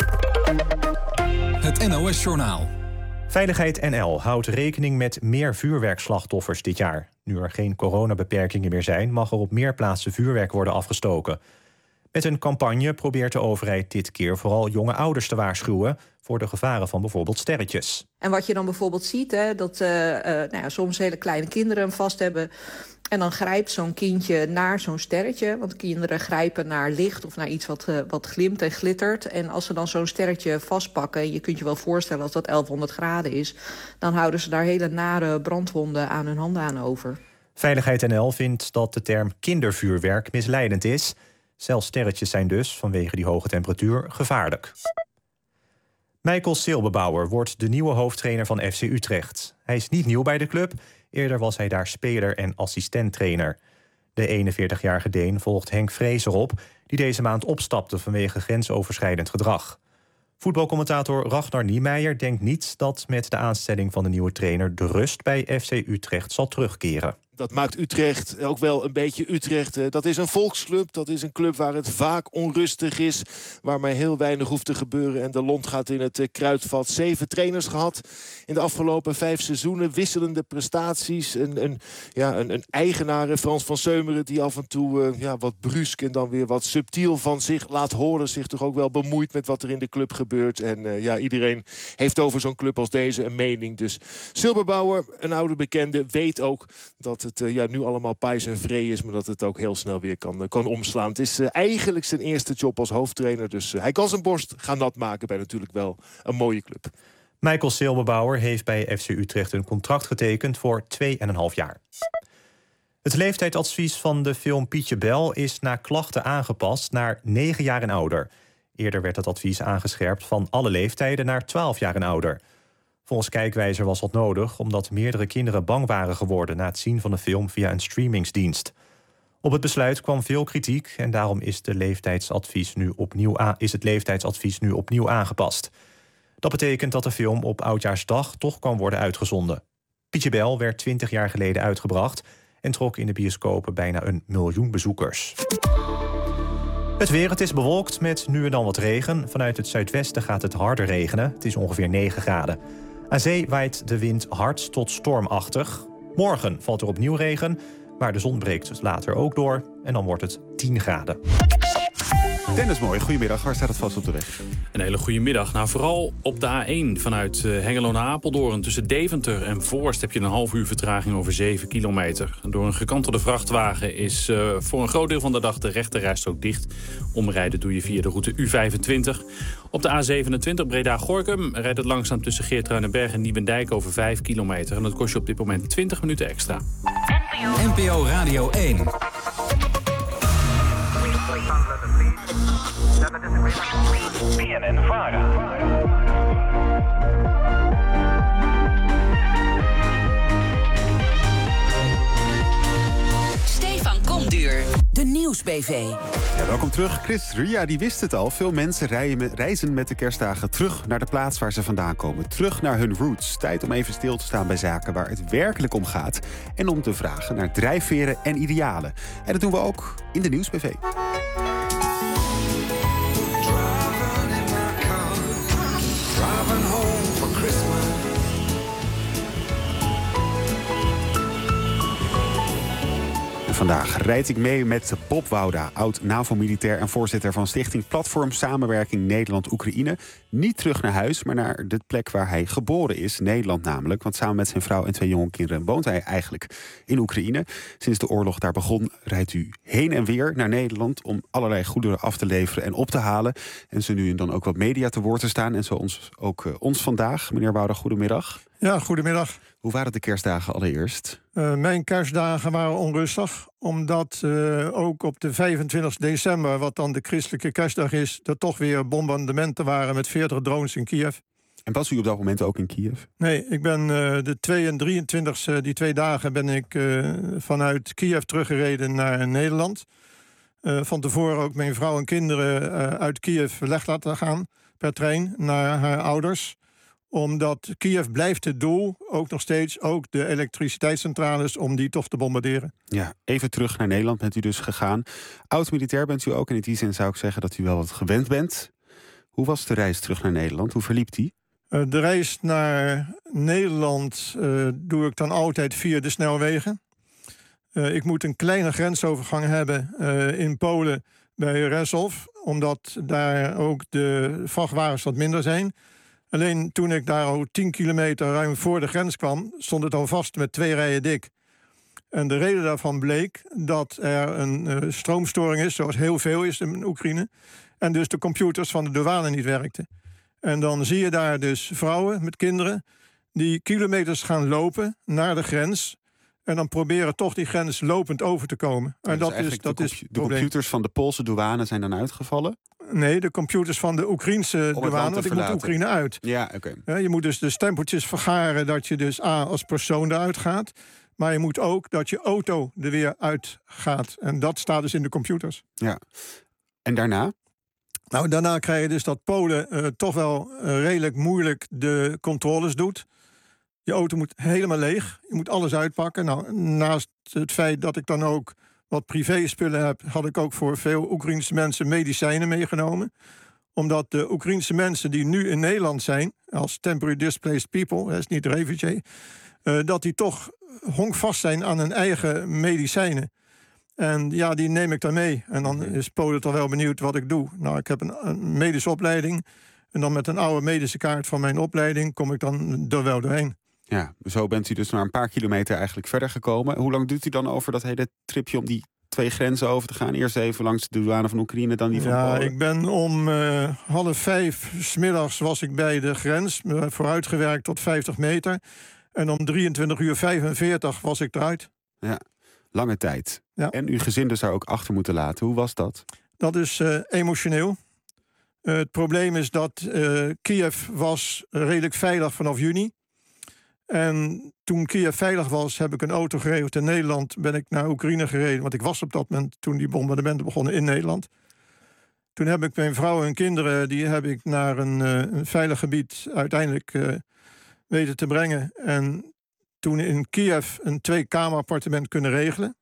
Speaker 12: Het NOS-journaal.
Speaker 4: Veiligheid NL houdt rekening met meer vuurwerkslachtoffers dit jaar. Nu er geen coronabeperkingen meer zijn, mag er op meer plaatsen vuurwerk worden afgestoken. Met een campagne probeert de overheid dit keer vooral jonge ouders te waarschuwen voor de gevaren van bijvoorbeeld sterretjes.
Speaker 14: En wat je dan bijvoorbeeld ziet, dat soms hele kleine kinderen hem vast hebben. En dan grijpt zo'n kindje naar zo'n sterretje. Want kinderen grijpen naar licht of naar iets wat glimt en glittert. En als ze dan zo'n sterretje vastpakken, je kunt je wel voorstellen als dat 1100 graden is, dan houden ze daar hele nare brandwonden aan hun handen aan over.
Speaker 4: Veiligheid NL vindt dat de term kindervuurwerk misleidend is. Zelfs sterretjes zijn dus, vanwege die hoge temperatuur, gevaarlijk. Michael Silberbauer wordt de nieuwe hoofdtrainer van FC Utrecht. Hij is niet nieuw bij de club. Eerder was hij daar speler en assistenttrainer. De 41-jarige Deen volgt Henk Vrezer op, die deze maand opstapte vanwege grensoverschrijdend gedrag. Voetbalcommentator Ragnar Niemeyer denkt niet dat met de aanstelling van de nieuwe trainer de rust bij FC Utrecht zal terugkeren.
Speaker 18: Dat maakt Utrecht ook wel een beetje Utrecht. Dat is een volksclub, dat is een club waar het vaak onrustig is, waar maar heel weinig hoeft te gebeuren en de lont gaat in het kruidvat. 7 trainers gehad in de afgelopen 5 seizoenen, wisselende prestaties. Een eigenaar, Frans van Seumeren, die af en toe wat brusk en dan weer wat subtiel van zich laat horen, zich toch ook wel bemoeit met wat er in de club gebeurt. En iedereen heeft over zo'n club als deze een mening. Dus Silberbauer, een oude bekende, weet ook dat het nu allemaal pais en vree is, maar dat het ook heel snel weer kan omslaan. Het is eigenlijk zijn eerste job als hoofdtrainer, dus hij kan zijn borst gaan nat maken bij natuurlijk wel een mooie club.
Speaker 4: Michael Silberbauer heeft bij FC Utrecht een contract getekend voor 2,5 jaar. Het leeftijdadvies van de film Pietje Bel is na klachten aangepast naar 9 jaar en ouder. Eerder werd het advies aangescherpt van alle leeftijden naar 12 jaar en ouder. Volgens Kijkwijzer was dat nodig omdat meerdere kinderen bang waren geworden na het zien van de film via een streamingsdienst. Op het besluit kwam veel kritiek en daarom is het leeftijdsadvies nu opnieuw aangepast. Dat betekent dat de film op Oudjaarsdag toch kan worden uitgezonden. Pietje Bel werd 20 jaar geleden uitgebracht en trok in de bioscopen bijna 1 miljoen bezoekers. Het weer, het is bewolkt met nu en dan wat regen. Vanuit het zuidwesten gaat het harder regenen. Het is ongeveer 9 graden. Aan zee waait de wind hard tot stormachtig. Morgen valt er opnieuw regen, maar de zon breekt later ook door. En dan wordt het 10 graden.
Speaker 3: Dennis Mooi, goedemiddag. Waar staat het vast op de weg?
Speaker 2: Een hele goede middag. Nou, vooral op de A1 vanuit Hengelo naar Apeldoorn. Tussen Deventer en Voorst heb je een half uur vertraging over 7 kilometer. Door een gekantelde vrachtwagen is voor een groot deel van de dag de rechterrijstrook dicht. Omrijden doe je via de route U25. Op de A27 Breda-Gorinchem rijdt het langzaam tussen Geertruidenberg en Nieuwendijk over 5 kilometer. En dat kost je op dit moment 20 minuten extra.
Speaker 12: NPO Radio 1.
Speaker 19: BNN-VARA.
Speaker 11: Stefan Komduur, de Nieuwsbv.
Speaker 3: Ja, welkom terug. Chris Ria die wist het al. Veel mensen reizen met de kerstdagen terug naar de plaats waar ze vandaan komen. Terug naar hun roots. Tijd om even stil te staan bij zaken waar het werkelijk om gaat. En om te vragen naar drijfveren en idealen. En dat doen we ook in de Nieuwsbv. Vandaag rijd ik mee met Bob Wouda, oud-NAVO-militair en voorzitter van Stichting Platform Samenwerking Nederland-Oekraïne. Niet terug naar huis, maar naar de plek waar hij geboren is, Nederland namelijk. Want samen met zijn vrouw en 2 jonge kinderen woont hij eigenlijk in Oekraïne. Sinds de oorlog daar begon rijdt u heen en weer naar Nederland om allerlei goederen af te leveren en op te halen. En zo nu en dan ook wat media te woord te staan. En zo ons vandaag. Meneer Wouda, goedemiddag.
Speaker 20: Ja, goedemiddag.
Speaker 3: Hoe waren de kerstdagen allereerst?
Speaker 20: Mijn kerstdagen waren onrustig, omdat ook op de 25 december, wat dan de christelijke kerstdag is, er toch weer bombardementen waren met 40 drones in Kiev.
Speaker 3: En was u op dat moment ook in Kiev?
Speaker 20: Nee, ik ben de 2 en 23 die 2 dagen ben ik vanuit Kiev teruggereden naar Nederland. Van tevoren ook mijn vrouw en kinderen uit Kiev weg laten gaan per trein naar haar ouders. Omdat Kiev blijft het doel, ook nog steeds, ook de elektriciteitscentrales, om die toch te bombarderen.
Speaker 3: Ja, even terug naar Nederland bent u dus gegaan. Oud-militair bent u ook en in die zin zou ik zeggen dat u wel wat gewend bent. Hoe was de reis terug naar Nederland? Hoe verliep die?
Speaker 20: De reis naar Nederland doe ik dan altijd via de snelwegen. Ik moet een kleine grensovergang hebben in Polen bij Rzeszów, omdat daar ook de vrachtwagens wat minder zijn. Alleen toen ik daar al 10 kilometer ruim voor de grens kwam, stond het al vast met 2 rijen dik. En de reden daarvan bleek dat er een stroomstoring is, zoals heel veel is in Oekraïne. En dus de computers van de douane niet werkten. En dan zie je daar dus vrouwen met kinderen die kilometers gaan lopen naar de grens. En dan proberen toch die grens lopend over te komen. En dat is
Speaker 3: de computers van de Poolse douane zijn dan uitgevallen?
Speaker 20: Nee, de computers van de Oekraïnse douane, want ik moet Oekraïne uit.
Speaker 3: Ja, oké.
Speaker 20: Je moet dus de stempeltjes vergaren dat je dus als persoon eruit gaat. Maar je moet ook dat je auto er weer uit gaat. En dat staat dus in de computers.
Speaker 3: Ja. En daarna?
Speaker 20: Nou, daarna krijg je dus dat Polen toch wel redelijk moeilijk de controles doet. Je auto moet helemaal leeg. Je moet alles uitpakken. Nou, naast het feit dat ik dan ook wat privé-spullen heb, had ik ook voor veel Oekraïnse mensen medicijnen meegenomen. Omdat de Oekraïnse mensen die nu in Nederland zijn, als temporary displaced people, dat is niet refugee, dat die toch honkvast zijn aan hun eigen medicijnen. En ja, die neem ik dan mee. En dan is Polen toch wel benieuwd wat ik doe. Nou, ik heb een medische opleiding. En dan met een oude medische kaart van mijn opleiding kom ik dan er wel doorheen.
Speaker 3: Ja, zo bent u dus maar een paar kilometer eigenlijk verder gekomen. Hoe lang duurt u dan over dat hele tripje om die 2 grenzen over te gaan? Eerst even langs de douane van Oekraïne, dan die van Polen?
Speaker 20: Ja, ik ben om 4:30 'smiddags was ik bij de grens. Vooruitgewerkt tot 50 meter. En om 23:45 was ik eruit.
Speaker 3: Ja, lange tijd.
Speaker 20: Ja.
Speaker 3: En uw gezin dus daar ook achter moeten laten. Hoe was dat?
Speaker 20: Dat is emotioneel. Het probleem is dat Kiev was redelijk veilig vanaf juni. En toen Kiev veilig was, heb ik een auto geregeld in Nederland. Ben ik naar Oekraïne gereden, want ik was op dat moment toen die bombardementen begonnen in Nederland. Toen heb ik mijn vrouw en kinderen, die heb ik naar een veilig gebied uiteindelijk weten te brengen. En toen in Kiev een 2-kamer appartement kunnen regelen.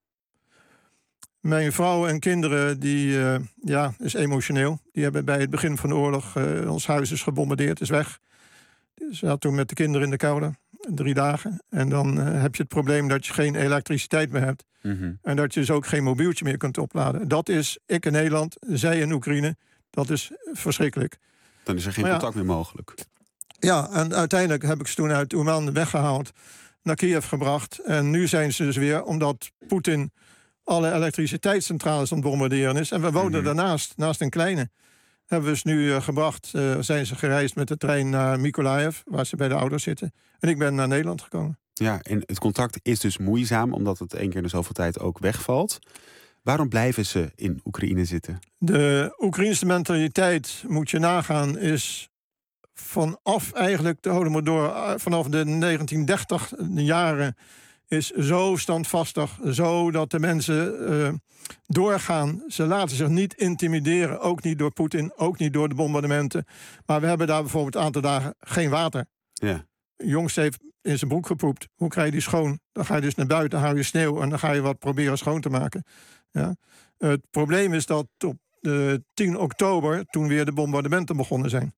Speaker 20: Mijn vrouw en kinderen, die is emotioneel. Die hebben bij het begin van de oorlog ons huis is gebombardeerd, is weg. Ze zat toen met de kinderen in de koude, 3 dagen. En dan heb je het probleem dat je geen elektriciteit meer hebt.
Speaker 3: Mhm.
Speaker 20: En dat je dus ook geen mobieltje meer kunt opladen. Dat is, ik in Nederland, zij in Oekraïne. Dat is verschrikkelijk.
Speaker 3: Dan is er geen contact meer mogelijk.
Speaker 20: Ja, en uiteindelijk heb ik ze toen uit Oeman weggehaald, naar Kiev gebracht. En nu zijn ze dus weer, omdat Poetin alle elektriciteitscentrales aan het bombarderen is. En we wonen daarnaast, naast een kleine. Hebben we ze nu gebracht, zijn ze gereisd met de trein naar Mykolaiv, waar ze bij de ouders zitten. En ik ben naar Nederland gekomen.
Speaker 3: Ja, en het contact is dus moeizaam, omdat het 1 keer in de zoveel tijd ook wegvalt. Waarom blijven ze in Oekraïne zitten?
Speaker 20: De Oekraïnse mentaliteit, moet je nagaan, is vanaf eigenlijk de Holodomor, vanaf de 1930 jaren, is zo standvastig, zo dat de mensen doorgaan. Ze laten zich niet intimideren, ook niet door Poetin, ook niet door de bombardementen. Maar we hebben daar bijvoorbeeld een aantal dagen geen water.
Speaker 3: Ja.
Speaker 20: De jongste heeft in zijn broek gepoept. Hoe krijg je die schoon? Dan ga je dus naar buiten, hou je sneeuw en dan ga je wat proberen schoon te maken. Ja. Het probleem is dat op 10 oktober, toen weer de bombardementen begonnen zijn.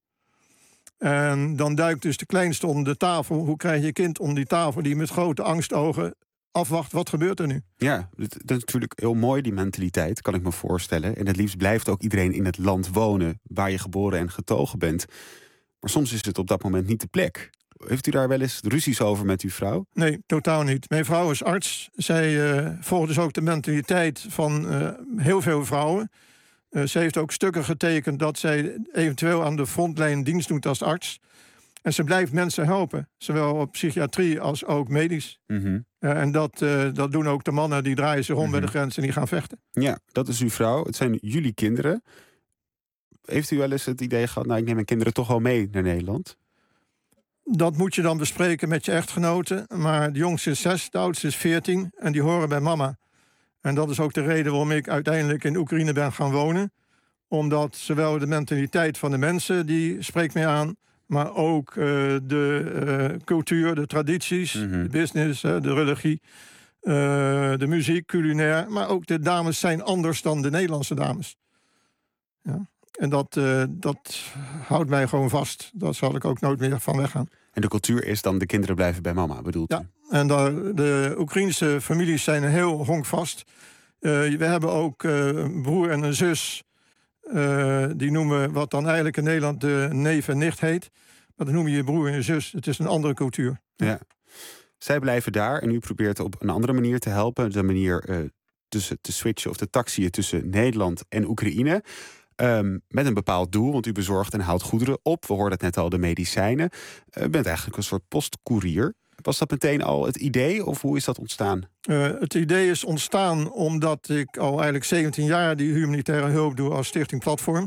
Speaker 20: En dan duikt dus de kleinste onder de tafel. Hoe krijg je je kind onder die tafel die met grote angstogen afwacht, wat gebeurt er nu?
Speaker 3: Ja, dat is natuurlijk heel mooi, die mentaliteit, kan ik me voorstellen. En het liefst blijft ook iedereen in het land wonen waar je geboren en getogen bent. Maar soms is het op dat moment niet de plek. Heeft u daar wel eens ruzies over met uw vrouw?
Speaker 20: Nee, totaal niet. Mijn vrouw is arts. Zij volgt dus ook de mentaliteit van heel veel vrouwen. Ze heeft ook stukken getekend dat zij eventueel aan de frontlijn dienst doet als arts. En ze blijft mensen helpen, zowel op psychiatrie als ook medisch.
Speaker 3: Mm-hmm.
Speaker 20: En dat doen ook de mannen, die draaien zich om bij de grens en die gaan vechten.
Speaker 3: Ja, dat is uw vrouw. Het zijn jullie kinderen. Heeft u wel eens het idee gehad, nou, ik neem mijn kinderen toch wel mee naar Nederland?
Speaker 20: Dat moet je dan bespreken met je echtgenoten. Maar de jongste is 6, de oudste is 14 en die horen bij mama. En dat is ook de reden waarom ik uiteindelijk in Oekraïne ben gaan wonen. Omdat zowel de mentaliteit van de mensen, die spreekt mij aan, maar ook de cultuur, de tradities, de business, de religie, de muziek, culinair. Maar ook de dames zijn anders dan de Nederlandse dames. Ja. En dat houdt mij gewoon vast. Daar zal ik ook nooit meer van weggaan.
Speaker 3: En de cultuur is dan de kinderen blijven bij mama, bedoelt u?
Speaker 20: Ja, en de Oekraïnse families zijn heel honkvast. We hebben ook een broer en een zus. Die noemen wat dan eigenlijk in Nederland de neef en nicht heet. Maar dan noem je je broer en je zus. Het is een andere cultuur.
Speaker 3: Ja. Zij blijven daar en u probeert op een andere manier te helpen. De manier tussen te switchen of te taxiën tussen Nederland en Oekraïne. Met een bepaald doel, want u bezorgt en haalt goederen op. We hoorden het net al, de medicijnen. U bent eigenlijk een soort postkoerier. Was dat meteen al het idee of hoe is dat ontstaan?
Speaker 20: Het idee is ontstaan omdat ik al eigenlijk 17 jaar die humanitaire hulp doe als Stichting Platform.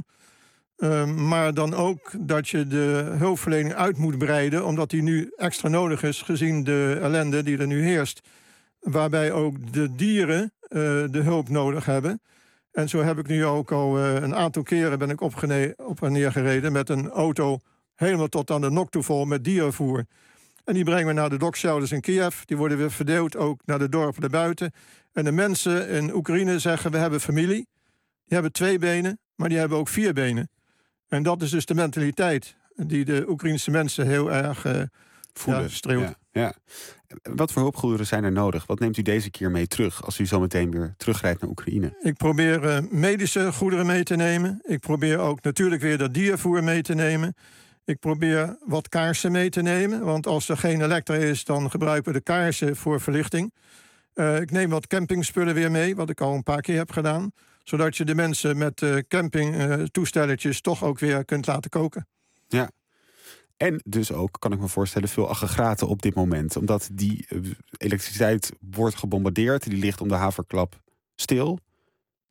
Speaker 20: Maar dan ook dat je de hulpverlening uit moet breiden, omdat die nu extra nodig is gezien de ellende die er nu heerst. Waarbij ook de dieren de hulp nodig hebben. En zo heb ik nu ook al een aantal keren ben ik op en neer gereden met een auto helemaal tot aan de nok toe vol met dierenvoer. En die brengen we naar de dokshelters in Kiev. Die worden weer verdeeld ook naar de dorpen daarbuiten. En de mensen in Oekraïne zeggen, we hebben familie. Die hebben 2 benen, maar die hebben ook 4 benen. En dat is dus de mentaliteit die de Oekraïnse mensen heel erg voelen, streelt.
Speaker 3: Ja. Wat voor hulpgoederen zijn er nodig? Wat neemt u deze keer mee terug als u zo meteen weer terugrijdt naar Oekraïne?
Speaker 20: Ik probeer medische goederen mee te nemen. Ik probeer ook natuurlijk weer dat diervoer mee te nemen. Ik probeer wat kaarsen mee te nemen. Want als er geen elektra is, dan gebruiken we de kaarsen voor verlichting. Ik neem wat campingspullen weer mee, wat ik al een paar keer heb gedaan. Zodat je de mensen met campingtoestelletjes toch ook weer kunt laten koken.
Speaker 3: Ja. En dus ook, kan ik me voorstellen, veel aggregaten op dit moment. Omdat die elektriciteit wordt gebombardeerd. Die ligt om de haverklap stil.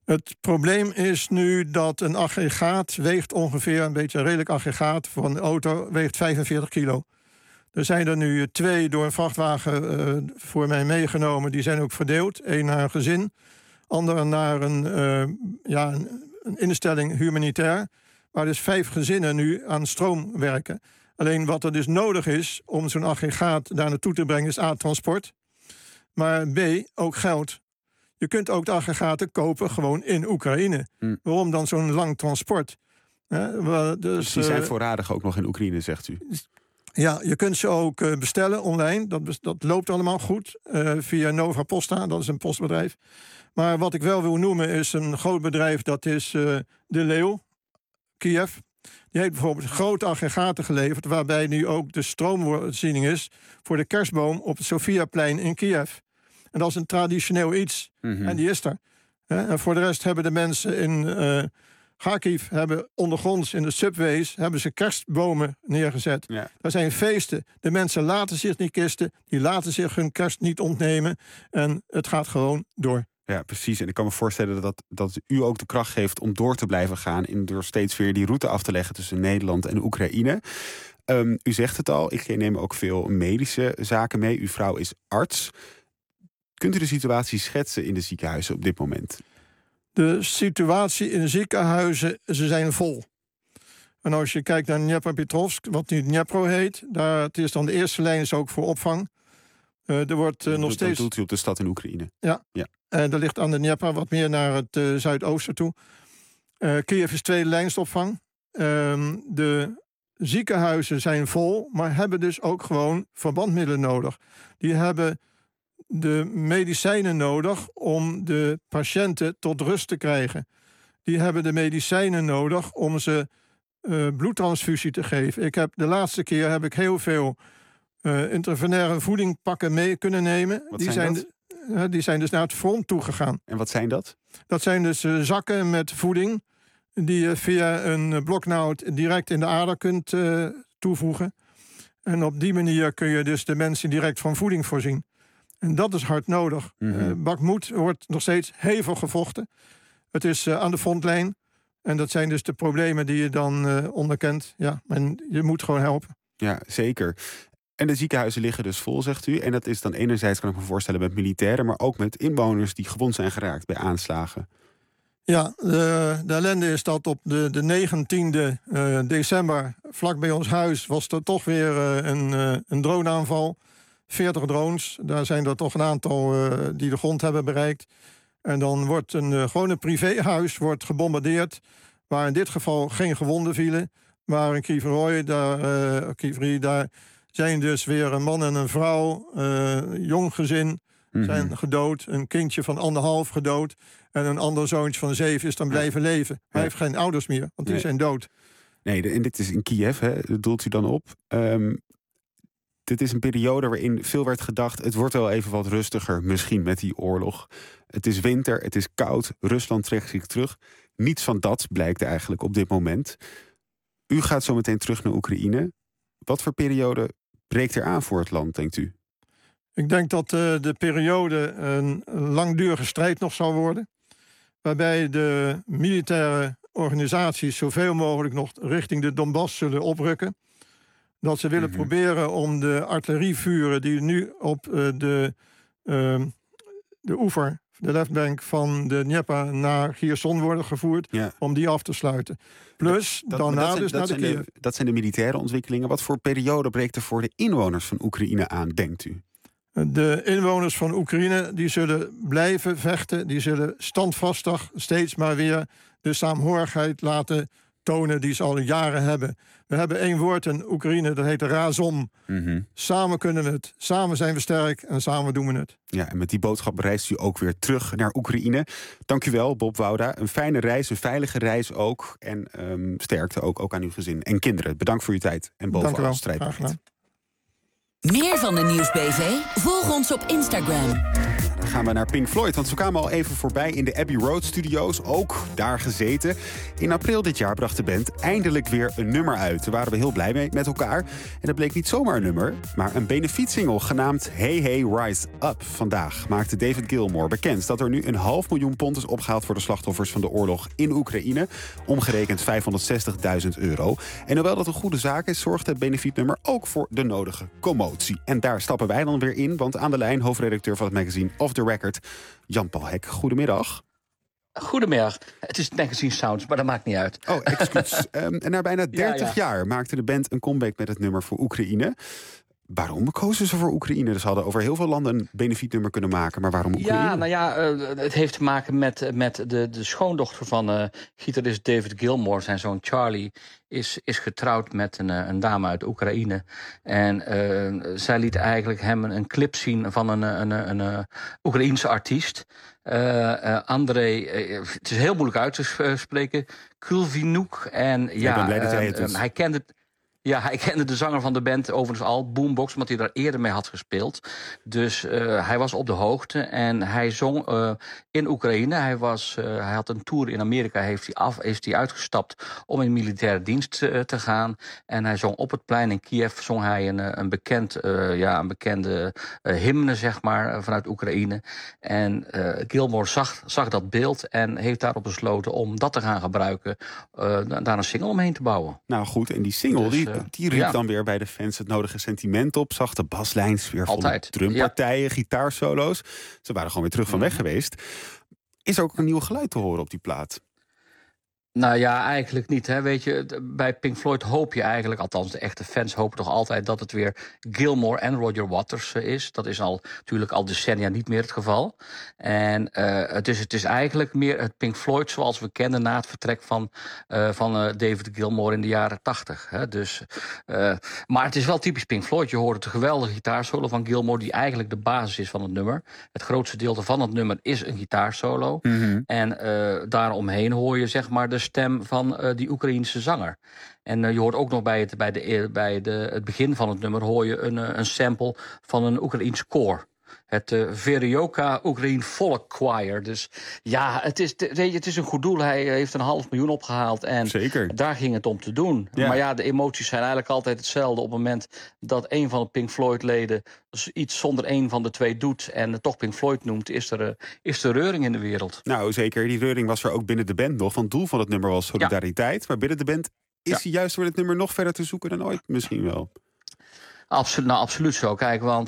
Speaker 20: Het probleem is nu dat een aggregaat weegt ongeveer, een beetje een redelijk aggregaat voor een auto, weegt 45 kilo. Er zijn er nu 2 door een vrachtwagen voor mij meegenomen. Die zijn ook verdeeld. 1 naar een gezin, andere naar een instelling humanitair. Waar dus 5 gezinnen nu aan stroom werken. Alleen wat er dus nodig is om zo'n aggregaat daar naartoe te brengen is A, transport. Maar B, ook geld. Je kunt ook de aggregaten kopen gewoon in Oekraïne. Waarom dan zo'n lang transport?
Speaker 3: Dus die zijn voorradig ook nog in Oekraïne, zegt u?
Speaker 20: Ja, je kunt ze ook bestellen online. Dat loopt allemaal goed. Via Nova Posta, dat is een postbedrijf. Maar wat ik wel wil noemen is een groot bedrijf. Dat is De Leeuw, Kiev. Die heeft bijvoorbeeld grote aggregaten geleverd. Waarbij nu ook de stroomvoorziening is voor de kerstboom op het Sofiaplein in Kiev. En dat is een traditioneel iets. En die is er. En voor de rest hebben de mensen in Kharkiv ondergronds in de subways hebben ze kerstbomen neergezet. Ja. Er zijn feesten. De mensen laten zich niet kisten. Die laten zich hun kerst niet ontnemen. En het gaat gewoon door.
Speaker 3: Ja, precies. En ik kan me voorstellen dat u ook de kracht geeft om door te blijven gaan en door steeds weer die route af te leggen tussen Nederland en Oekraïne. U zegt het al, ik neem ook veel medische zaken mee. Uw vrouw is arts. Kunt u de situatie schetsen in de ziekenhuizen op dit moment?
Speaker 20: De situatie in de ziekenhuizen, ze zijn vol. En als je kijkt naar Dnepropetrovsk, wat nu Dnepro heet, het is dan de eerste lijn is ook voor opvang. Er wordt nog steeds.
Speaker 3: Dat doet u op de stad in Oekraïne.
Speaker 20: Ja. Dat ligt aan de Dnieper, wat meer naar het zuidoosten toe. Kiev is tweede lijnstopvang. De ziekenhuizen zijn vol, maar hebben dus ook gewoon verbandmiddelen nodig. Die hebben de medicijnen nodig om de patiënten tot rust te krijgen. Die hebben de medicijnen nodig om ze bloedtransfusie te geven. De laatste keer heb ik heel veel intervenaire voedingpakken mee kunnen nemen. Die zijn dus naar het front toegegaan.
Speaker 3: En wat zijn dat?
Speaker 20: Dat zijn dus zakken met voeding die je via een bloknoot direct in de ader kunt toevoegen. En op die manier kun je dus de mensen direct van voeding voorzien. En dat is hard nodig. Bakhmut wordt nog steeds hevig gevochten. Het is aan de frontlijn. En dat zijn dus de problemen die je dan onderkent. Ja, en je moet gewoon helpen.
Speaker 3: Ja, zeker. En de ziekenhuizen liggen dus vol, zegt u. En dat is dan enerzijds, kan ik me voorstellen, met militairen, maar ook met inwoners die gewond zijn geraakt bij aanslagen.
Speaker 20: Ja, de ellende is dat op de 19e december, vlak bij ons huis, was er toch weer een droneaanval. 40 drones, daar zijn er toch een aantal die de grond hebben bereikt. En dan wordt gewoon een privéhuis wordt gebombardeerd, waar in dit geval geen gewonden vielen. Maar in Kryvyi, daar zijn dus weer een man en een vrouw, jong gezin, zijn gedood. Een kindje van 1,5 gedood. En een ander zoontje van 7 is dan blijven leven. Hij heeft geen ouders meer, want die zijn dood.
Speaker 3: Nee, en dit is in Kiev, hè? Dat doelt u dan op. Dit is een periode waarin veel werd gedacht, het wordt wel even wat rustiger, misschien met die oorlog. Het is winter, het is koud, Rusland trekt zich terug. Niets van dat blijkt eigenlijk op dit moment. U gaat zo meteen terug naar Oekraïne. Wat voor periode breekt er aan voor het land, denkt u?
Speaker 20: Ik denk dat de periode een langdurige strijd nog zal worden. Waarbij de militaire organisaties zoveel mogelijk nog richting de Donbass zullen oprukken. Dat ze willen proberen om de artillerievuren die nu op de oever, de leftbank van de Dnieper naar Kherson worden gevoerd, om die af te sluiten. Plus daarna dus naar de Kiev.
Speaker 3: Dat zijn de militaire ontwikkelingen. Wat voor periode breekt er voor de inwoners van Oekraïne aan, denkt u?
Speaker 20: De inwoners van Oekraïne die zullen blijven vechten. Die zullen standvastig steeds maar weer de saamhorigheid laten tonen die ze al jaren hebben. We hebben 1 woord in Oekraïne, dat heet razom. Samen kunnen we het. Samen zijn we sterk en samen doen we het.
Speaker 3: Ja, en met die boodschap reist u ook weer terug naar Oekraïne. Dank u wel, Bob Wouda. Een fijne reis, een veilige reis ook. En sterkte ook aan uw gezin en kinderen. Bedankt voor uw tijd en bovenal strijdbaarheid.
Speaker 11: Meer van de Nieuwsbv? Volg ons op Instagram.
Speaker 3: Dan gaan we naar Pink Floyd, want ze kwamen al even voorbij in de Abbey Road Studios. Ook daar gezeten. In april dit jaar bracht de band eindelijk weer een nummer uit. Daar waren we heel blij mee met elkaar. En dat bleek niet zomaar een nummer, maar een benefietsingle genaamd Hey Hey Rise Up. Vandaag maakte David Gilmour bekend dat er nu £500.000 is opgehaald voor de slachtoffers van de oorlog in Oekraïne. Omgerekend €560.000. En hoewel dat een goede zaak is, zorgt het benefietnummer ook voor de nodige commotie. En daar stappen wij dan weer in, want aan de lijn hoofdredacteur van het magazine Off the Record, Jan-Paul Hek. Goedemiddag.
Speaker 19: Goedemiddag. Het is het magazine Sounds, maar dat maakt niet uit.
Speaker 3: Oh, excuus. En na bijna 30 jaar maakte de band een comeback met het nummer voor Oekraïne. Waarom kozen ze voor Oekraïne? Dus ze hadden over heel veel landen een benefietnummer kunnen maken. Maar waarom Oekraïne?
Speaker 19: Het heeft te maken met de schoondochter van gitarist David Gilmour. Zijn zoon Charlie is getrouwd met een dame uit Oekraïne. En zij liet eigenlijk hem een clip zien van een Oekraïense artiest. Andrei, het is heel moeilijk uit te spreken, Kulvinuk. En hij kende... Ja, hij kende de zanger van de band overigens al, Boombox, omdat hij daar eerder mee had gespeeld. Dus hij was op de hoogte en hij zong in Oekraïne. Hij had een tour in Amerika, is hij uitgestapt om in militaire dienst te gaan. En hij zong op het plein in Kiev, zong hij een bekende hymne, zeg maar, vanuit Oekraïne. En Gilmour zag dat beeld en heeft daarop besloten om dat te gaan gebruiken, daar een single omheen te bouwen.
Speaker 3: Nou goed, en die single, die riep dan weer bij de fans het nodige sentiment op. Zachte baslijn, sfeervolle drumpartijen, gitaarsolo's. Ze waren gewoon weer terug van weg geweest. Is er ook een nieuw geluid te horen op die plaat?
Speaker 19: Nou ja, eigenlijk niet. Hè. Weet je, bij Pink Floyd hoop je eigenlijk, althans de echte fans hopen toch altijd dat het weer Gilmour en Roger Waters is. Dat is natuurlijk al decennia niet meer het geval. En het is eigenlijk meer het Pink Floyd zoals we kenden na het vertrek van David Gilmour in de jaren 80. Hè. Maar het is wel typisch Pink Floyd. Je hoort het geweldige gitaarsolo van Gilmour, die eigenlijk de basis is van het nummer. Het grootste deel van het nummer is een gitaarsolo. Mm-hmm. En daaromheen hoor je zeg maar de stem van die Oekraïense zanger. En je hoort ook nog bij het begin van het nummer hoor je een sample van een Oekraïens koor. Het Verioka Oekraïne Folk Choir. Dus ja, het is een goed doel. Hij heeft $500.000 opgehaald. En zeker, daar ging het om te doen. Ja. Maar ja, de emoties zijn eigenlijk altijd hetzelfde. Op het moment dat een van de Pink Floyd-leden iets zonder een van de twee doet en toch Pink Floyd noemt, is er reuring in de wereld. Nou, zeker. Die reuring was er ook binnen de band nog. Want het doel van het nummer was solidariteit. Ja. Maar binnen de band is hij juist door het nummer nog verder te zoeken dan ooit misschien wel. Absoluut zo. Kijk, want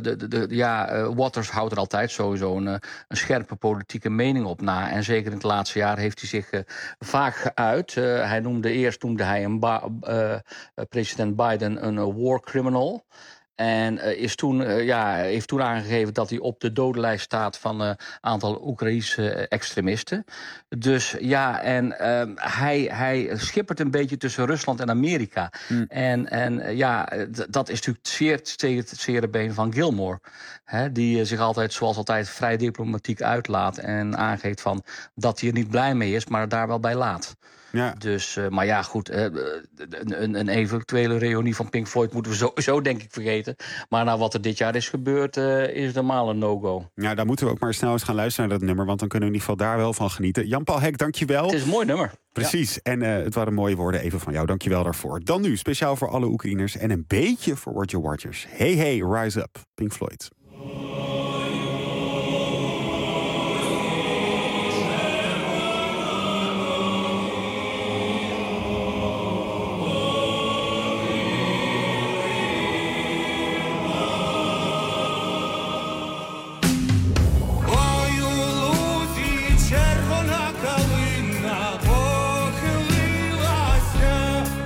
Speaker 19: Waters houdt er altijd sowieso een scherpe politieke mening op na. En zeker in het laatste jaar heeft hij zich vaak geuit. Eerst noemde hij president Biden een war criminal. En heeft toen aangegeven dat hij op de dodenlijst staat van een aantal Oekraïnse extremisten. Dus ja, en hij schippert een beetje tussen Rusland en Amerika. Dat is natuurlijk zeer het zere been van Gilmour. Die zich zoals altijd vrij diplomatiek uitlaat en aangeeft van dat hij er niet blij mee is, maar daar wel bij laat. Ja. Dus, maar ja, goed, een eventuele reunie van Pink Floyd moeten we sowieso denk ik vergeten. Maar na wat er dit jaar is gebeurd, is het normaal een no-go.
Speaker 3: Ja, daar moeten we ook maar snel eens gaan luisteren naar dat nummer, want dan kunnen we in ieder geval daar wel van genieten. Jan-Paul Hek, dankjewel.
Speaker 19: Het is een mooi nummer.
Speaker 3: Precies, ja. En het waren mooie woorden even van jou, dankjewel daarvoor. Dan nu, speciaal voor alle Oekraïners en een beetje voor Roger Waters. Hey Hey, Rise Up, Pink Floyd.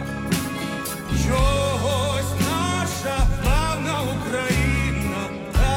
Speaker 8: Чогось наша славна Україна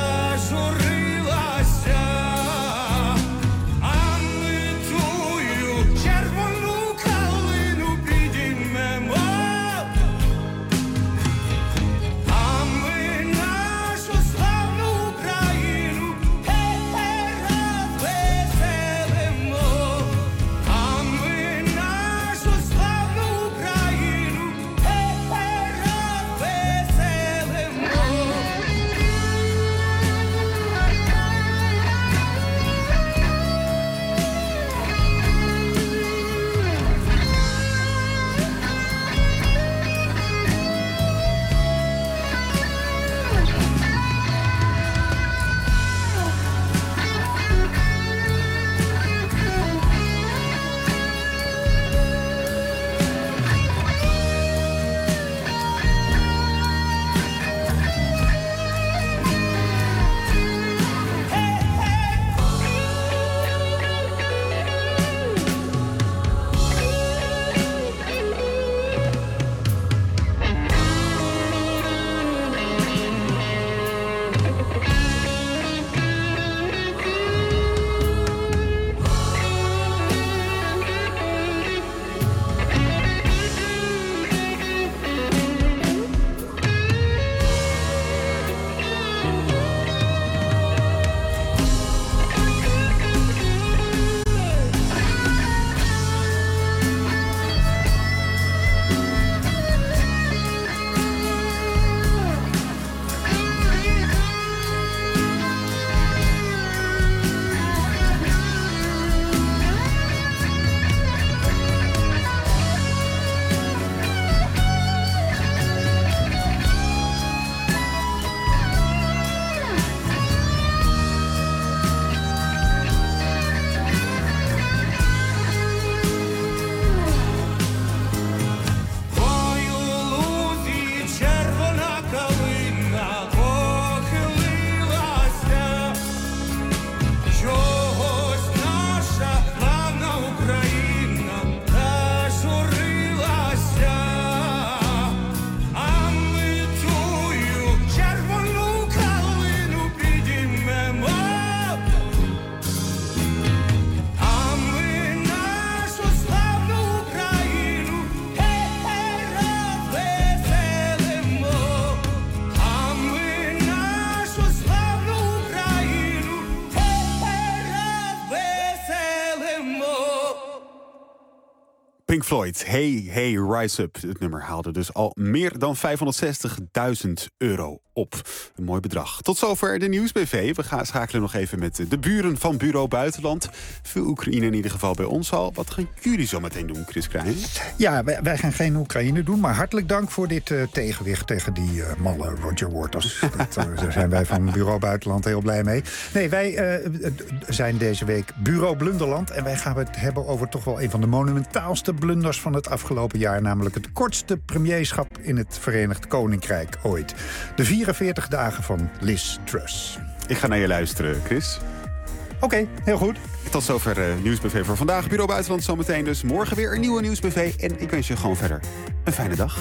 Speaker 3: Pink Floyd, Hey Hey Rise Up. Het nummer haalde dus al meer dan €560.000 op. Een mooi bedrag. Tot zover de Nieuwsbv. We gaan schakelen nog even met de buren van Bureau Buitenland. Veel Oekraïne in ieder geval bij ons al. Wat gaan jullie zo meteen doen, Chris Krijn?
Speaker 1: Ja, wij gaan geen Oekraïne doen, maar hartelijk dank voor dit tegenwicht tegen die malle Roger Waters. Daar zijn wij van Bureau Buitenland heel blij mee. Nee, wij zijn deze week Bureau Blunderland en wij gaan het hebben over toch wel een van de monumentaalste blunders van het afgelopen jaar, namelijk het kortste premierschap in het Verenigd Koninkrijk ooit. De 44 dagen van Liz Truss.
Speaker 3: Ik ga naar je luisteren, Chris.
Speaker 1: Oké, heel goed.
Speaker 3: Tot zover Nieuwsbv voor vandaag. Bureau Buitenland zometeen dus. Morgen weer een nieuwe Nieuwsbv. En ik wens je gewoon verder een fijne dag.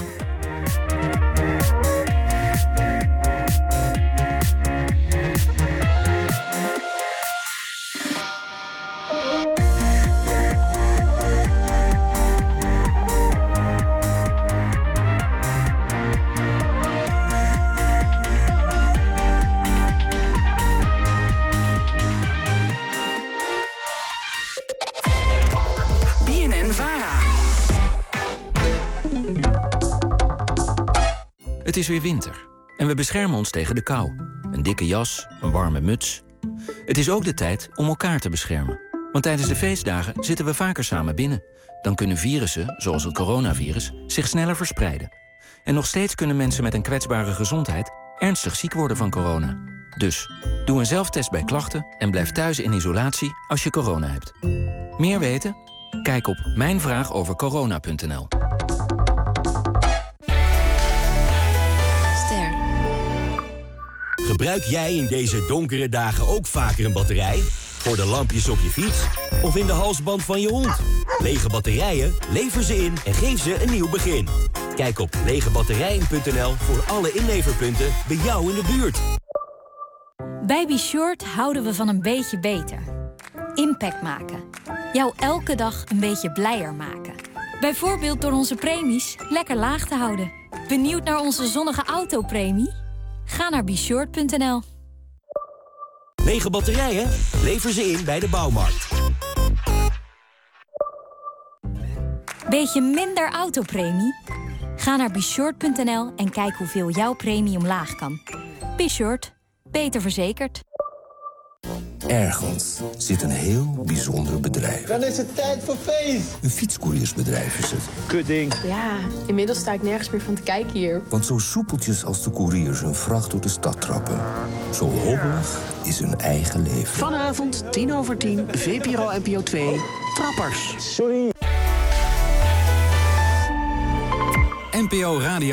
Speaker 21: Het is weer winter en we beschermen ons tegen de kou. Een dikke jas, een warme muts. Het is ook de tijd om elkaar te beschermen. Want tijdens de feestdagen zitten we vaker samen binnen. Dan kunnen virussen, zoals het coronavirus, zich sneller verspreiden. En nog steeds kunnen mensen met een kwetsbare gezondheid ernstig ziek worden van corona. Dus, doe een zelftest bij klachten en blijf thuis in isolatie als je corona hebt. Meer weten? Kijk op mijnvraagovercorona.nl.
Speaker 22: Gebruik jij in deze donkere dagen ook vaker een batterij? Voor de lampjes op je fiets? Of in de halsband van je hond? Lege batterijen? Lever ze in en geef ze een nieuw begin. Kijk op legebatterijen.nl voor alle inleverpunten bij jou in de buurt.
Speaker 23: Bij Be Short houden we van een beetje beter. Impact maken. Jou elke dag een beetje blijer maken. Bijvoorbeeld door onze premies lekker laag te houden. Benieuwd naar onze zonnige autopremie? Ga naar beshort.nl.
Speaker 22: Lege batterijen? Lever ze in bij de bouwmarkt.
Speaker 23: Beetje minder autopremie? Ga naar beshort.nl en kijk hoeveel jouw premie omlaag kan. Be Short. Beter verzekerd.
Speaker 25: Ergens zit een heel bijzonder bedrijf.
Speaker 26: Dan is het tijd voor feest.
Speaker 25: Een fietscouriersbedrijf is het.
Speaker 26: Kudding.
Speaker 27: Ja, inmiddels sta ik nergens meer van te kijken hier.
Speaker 25: Want zo soepeltjes als de couriers hun vracht door de stad trappen, zo hobbelig is hun eigen leven.
Speaker 28: Vanavond 10:10, VPRO NPO 2, Trappers.
Speaker 26: Sorry.
Speaker 12: NPO Radio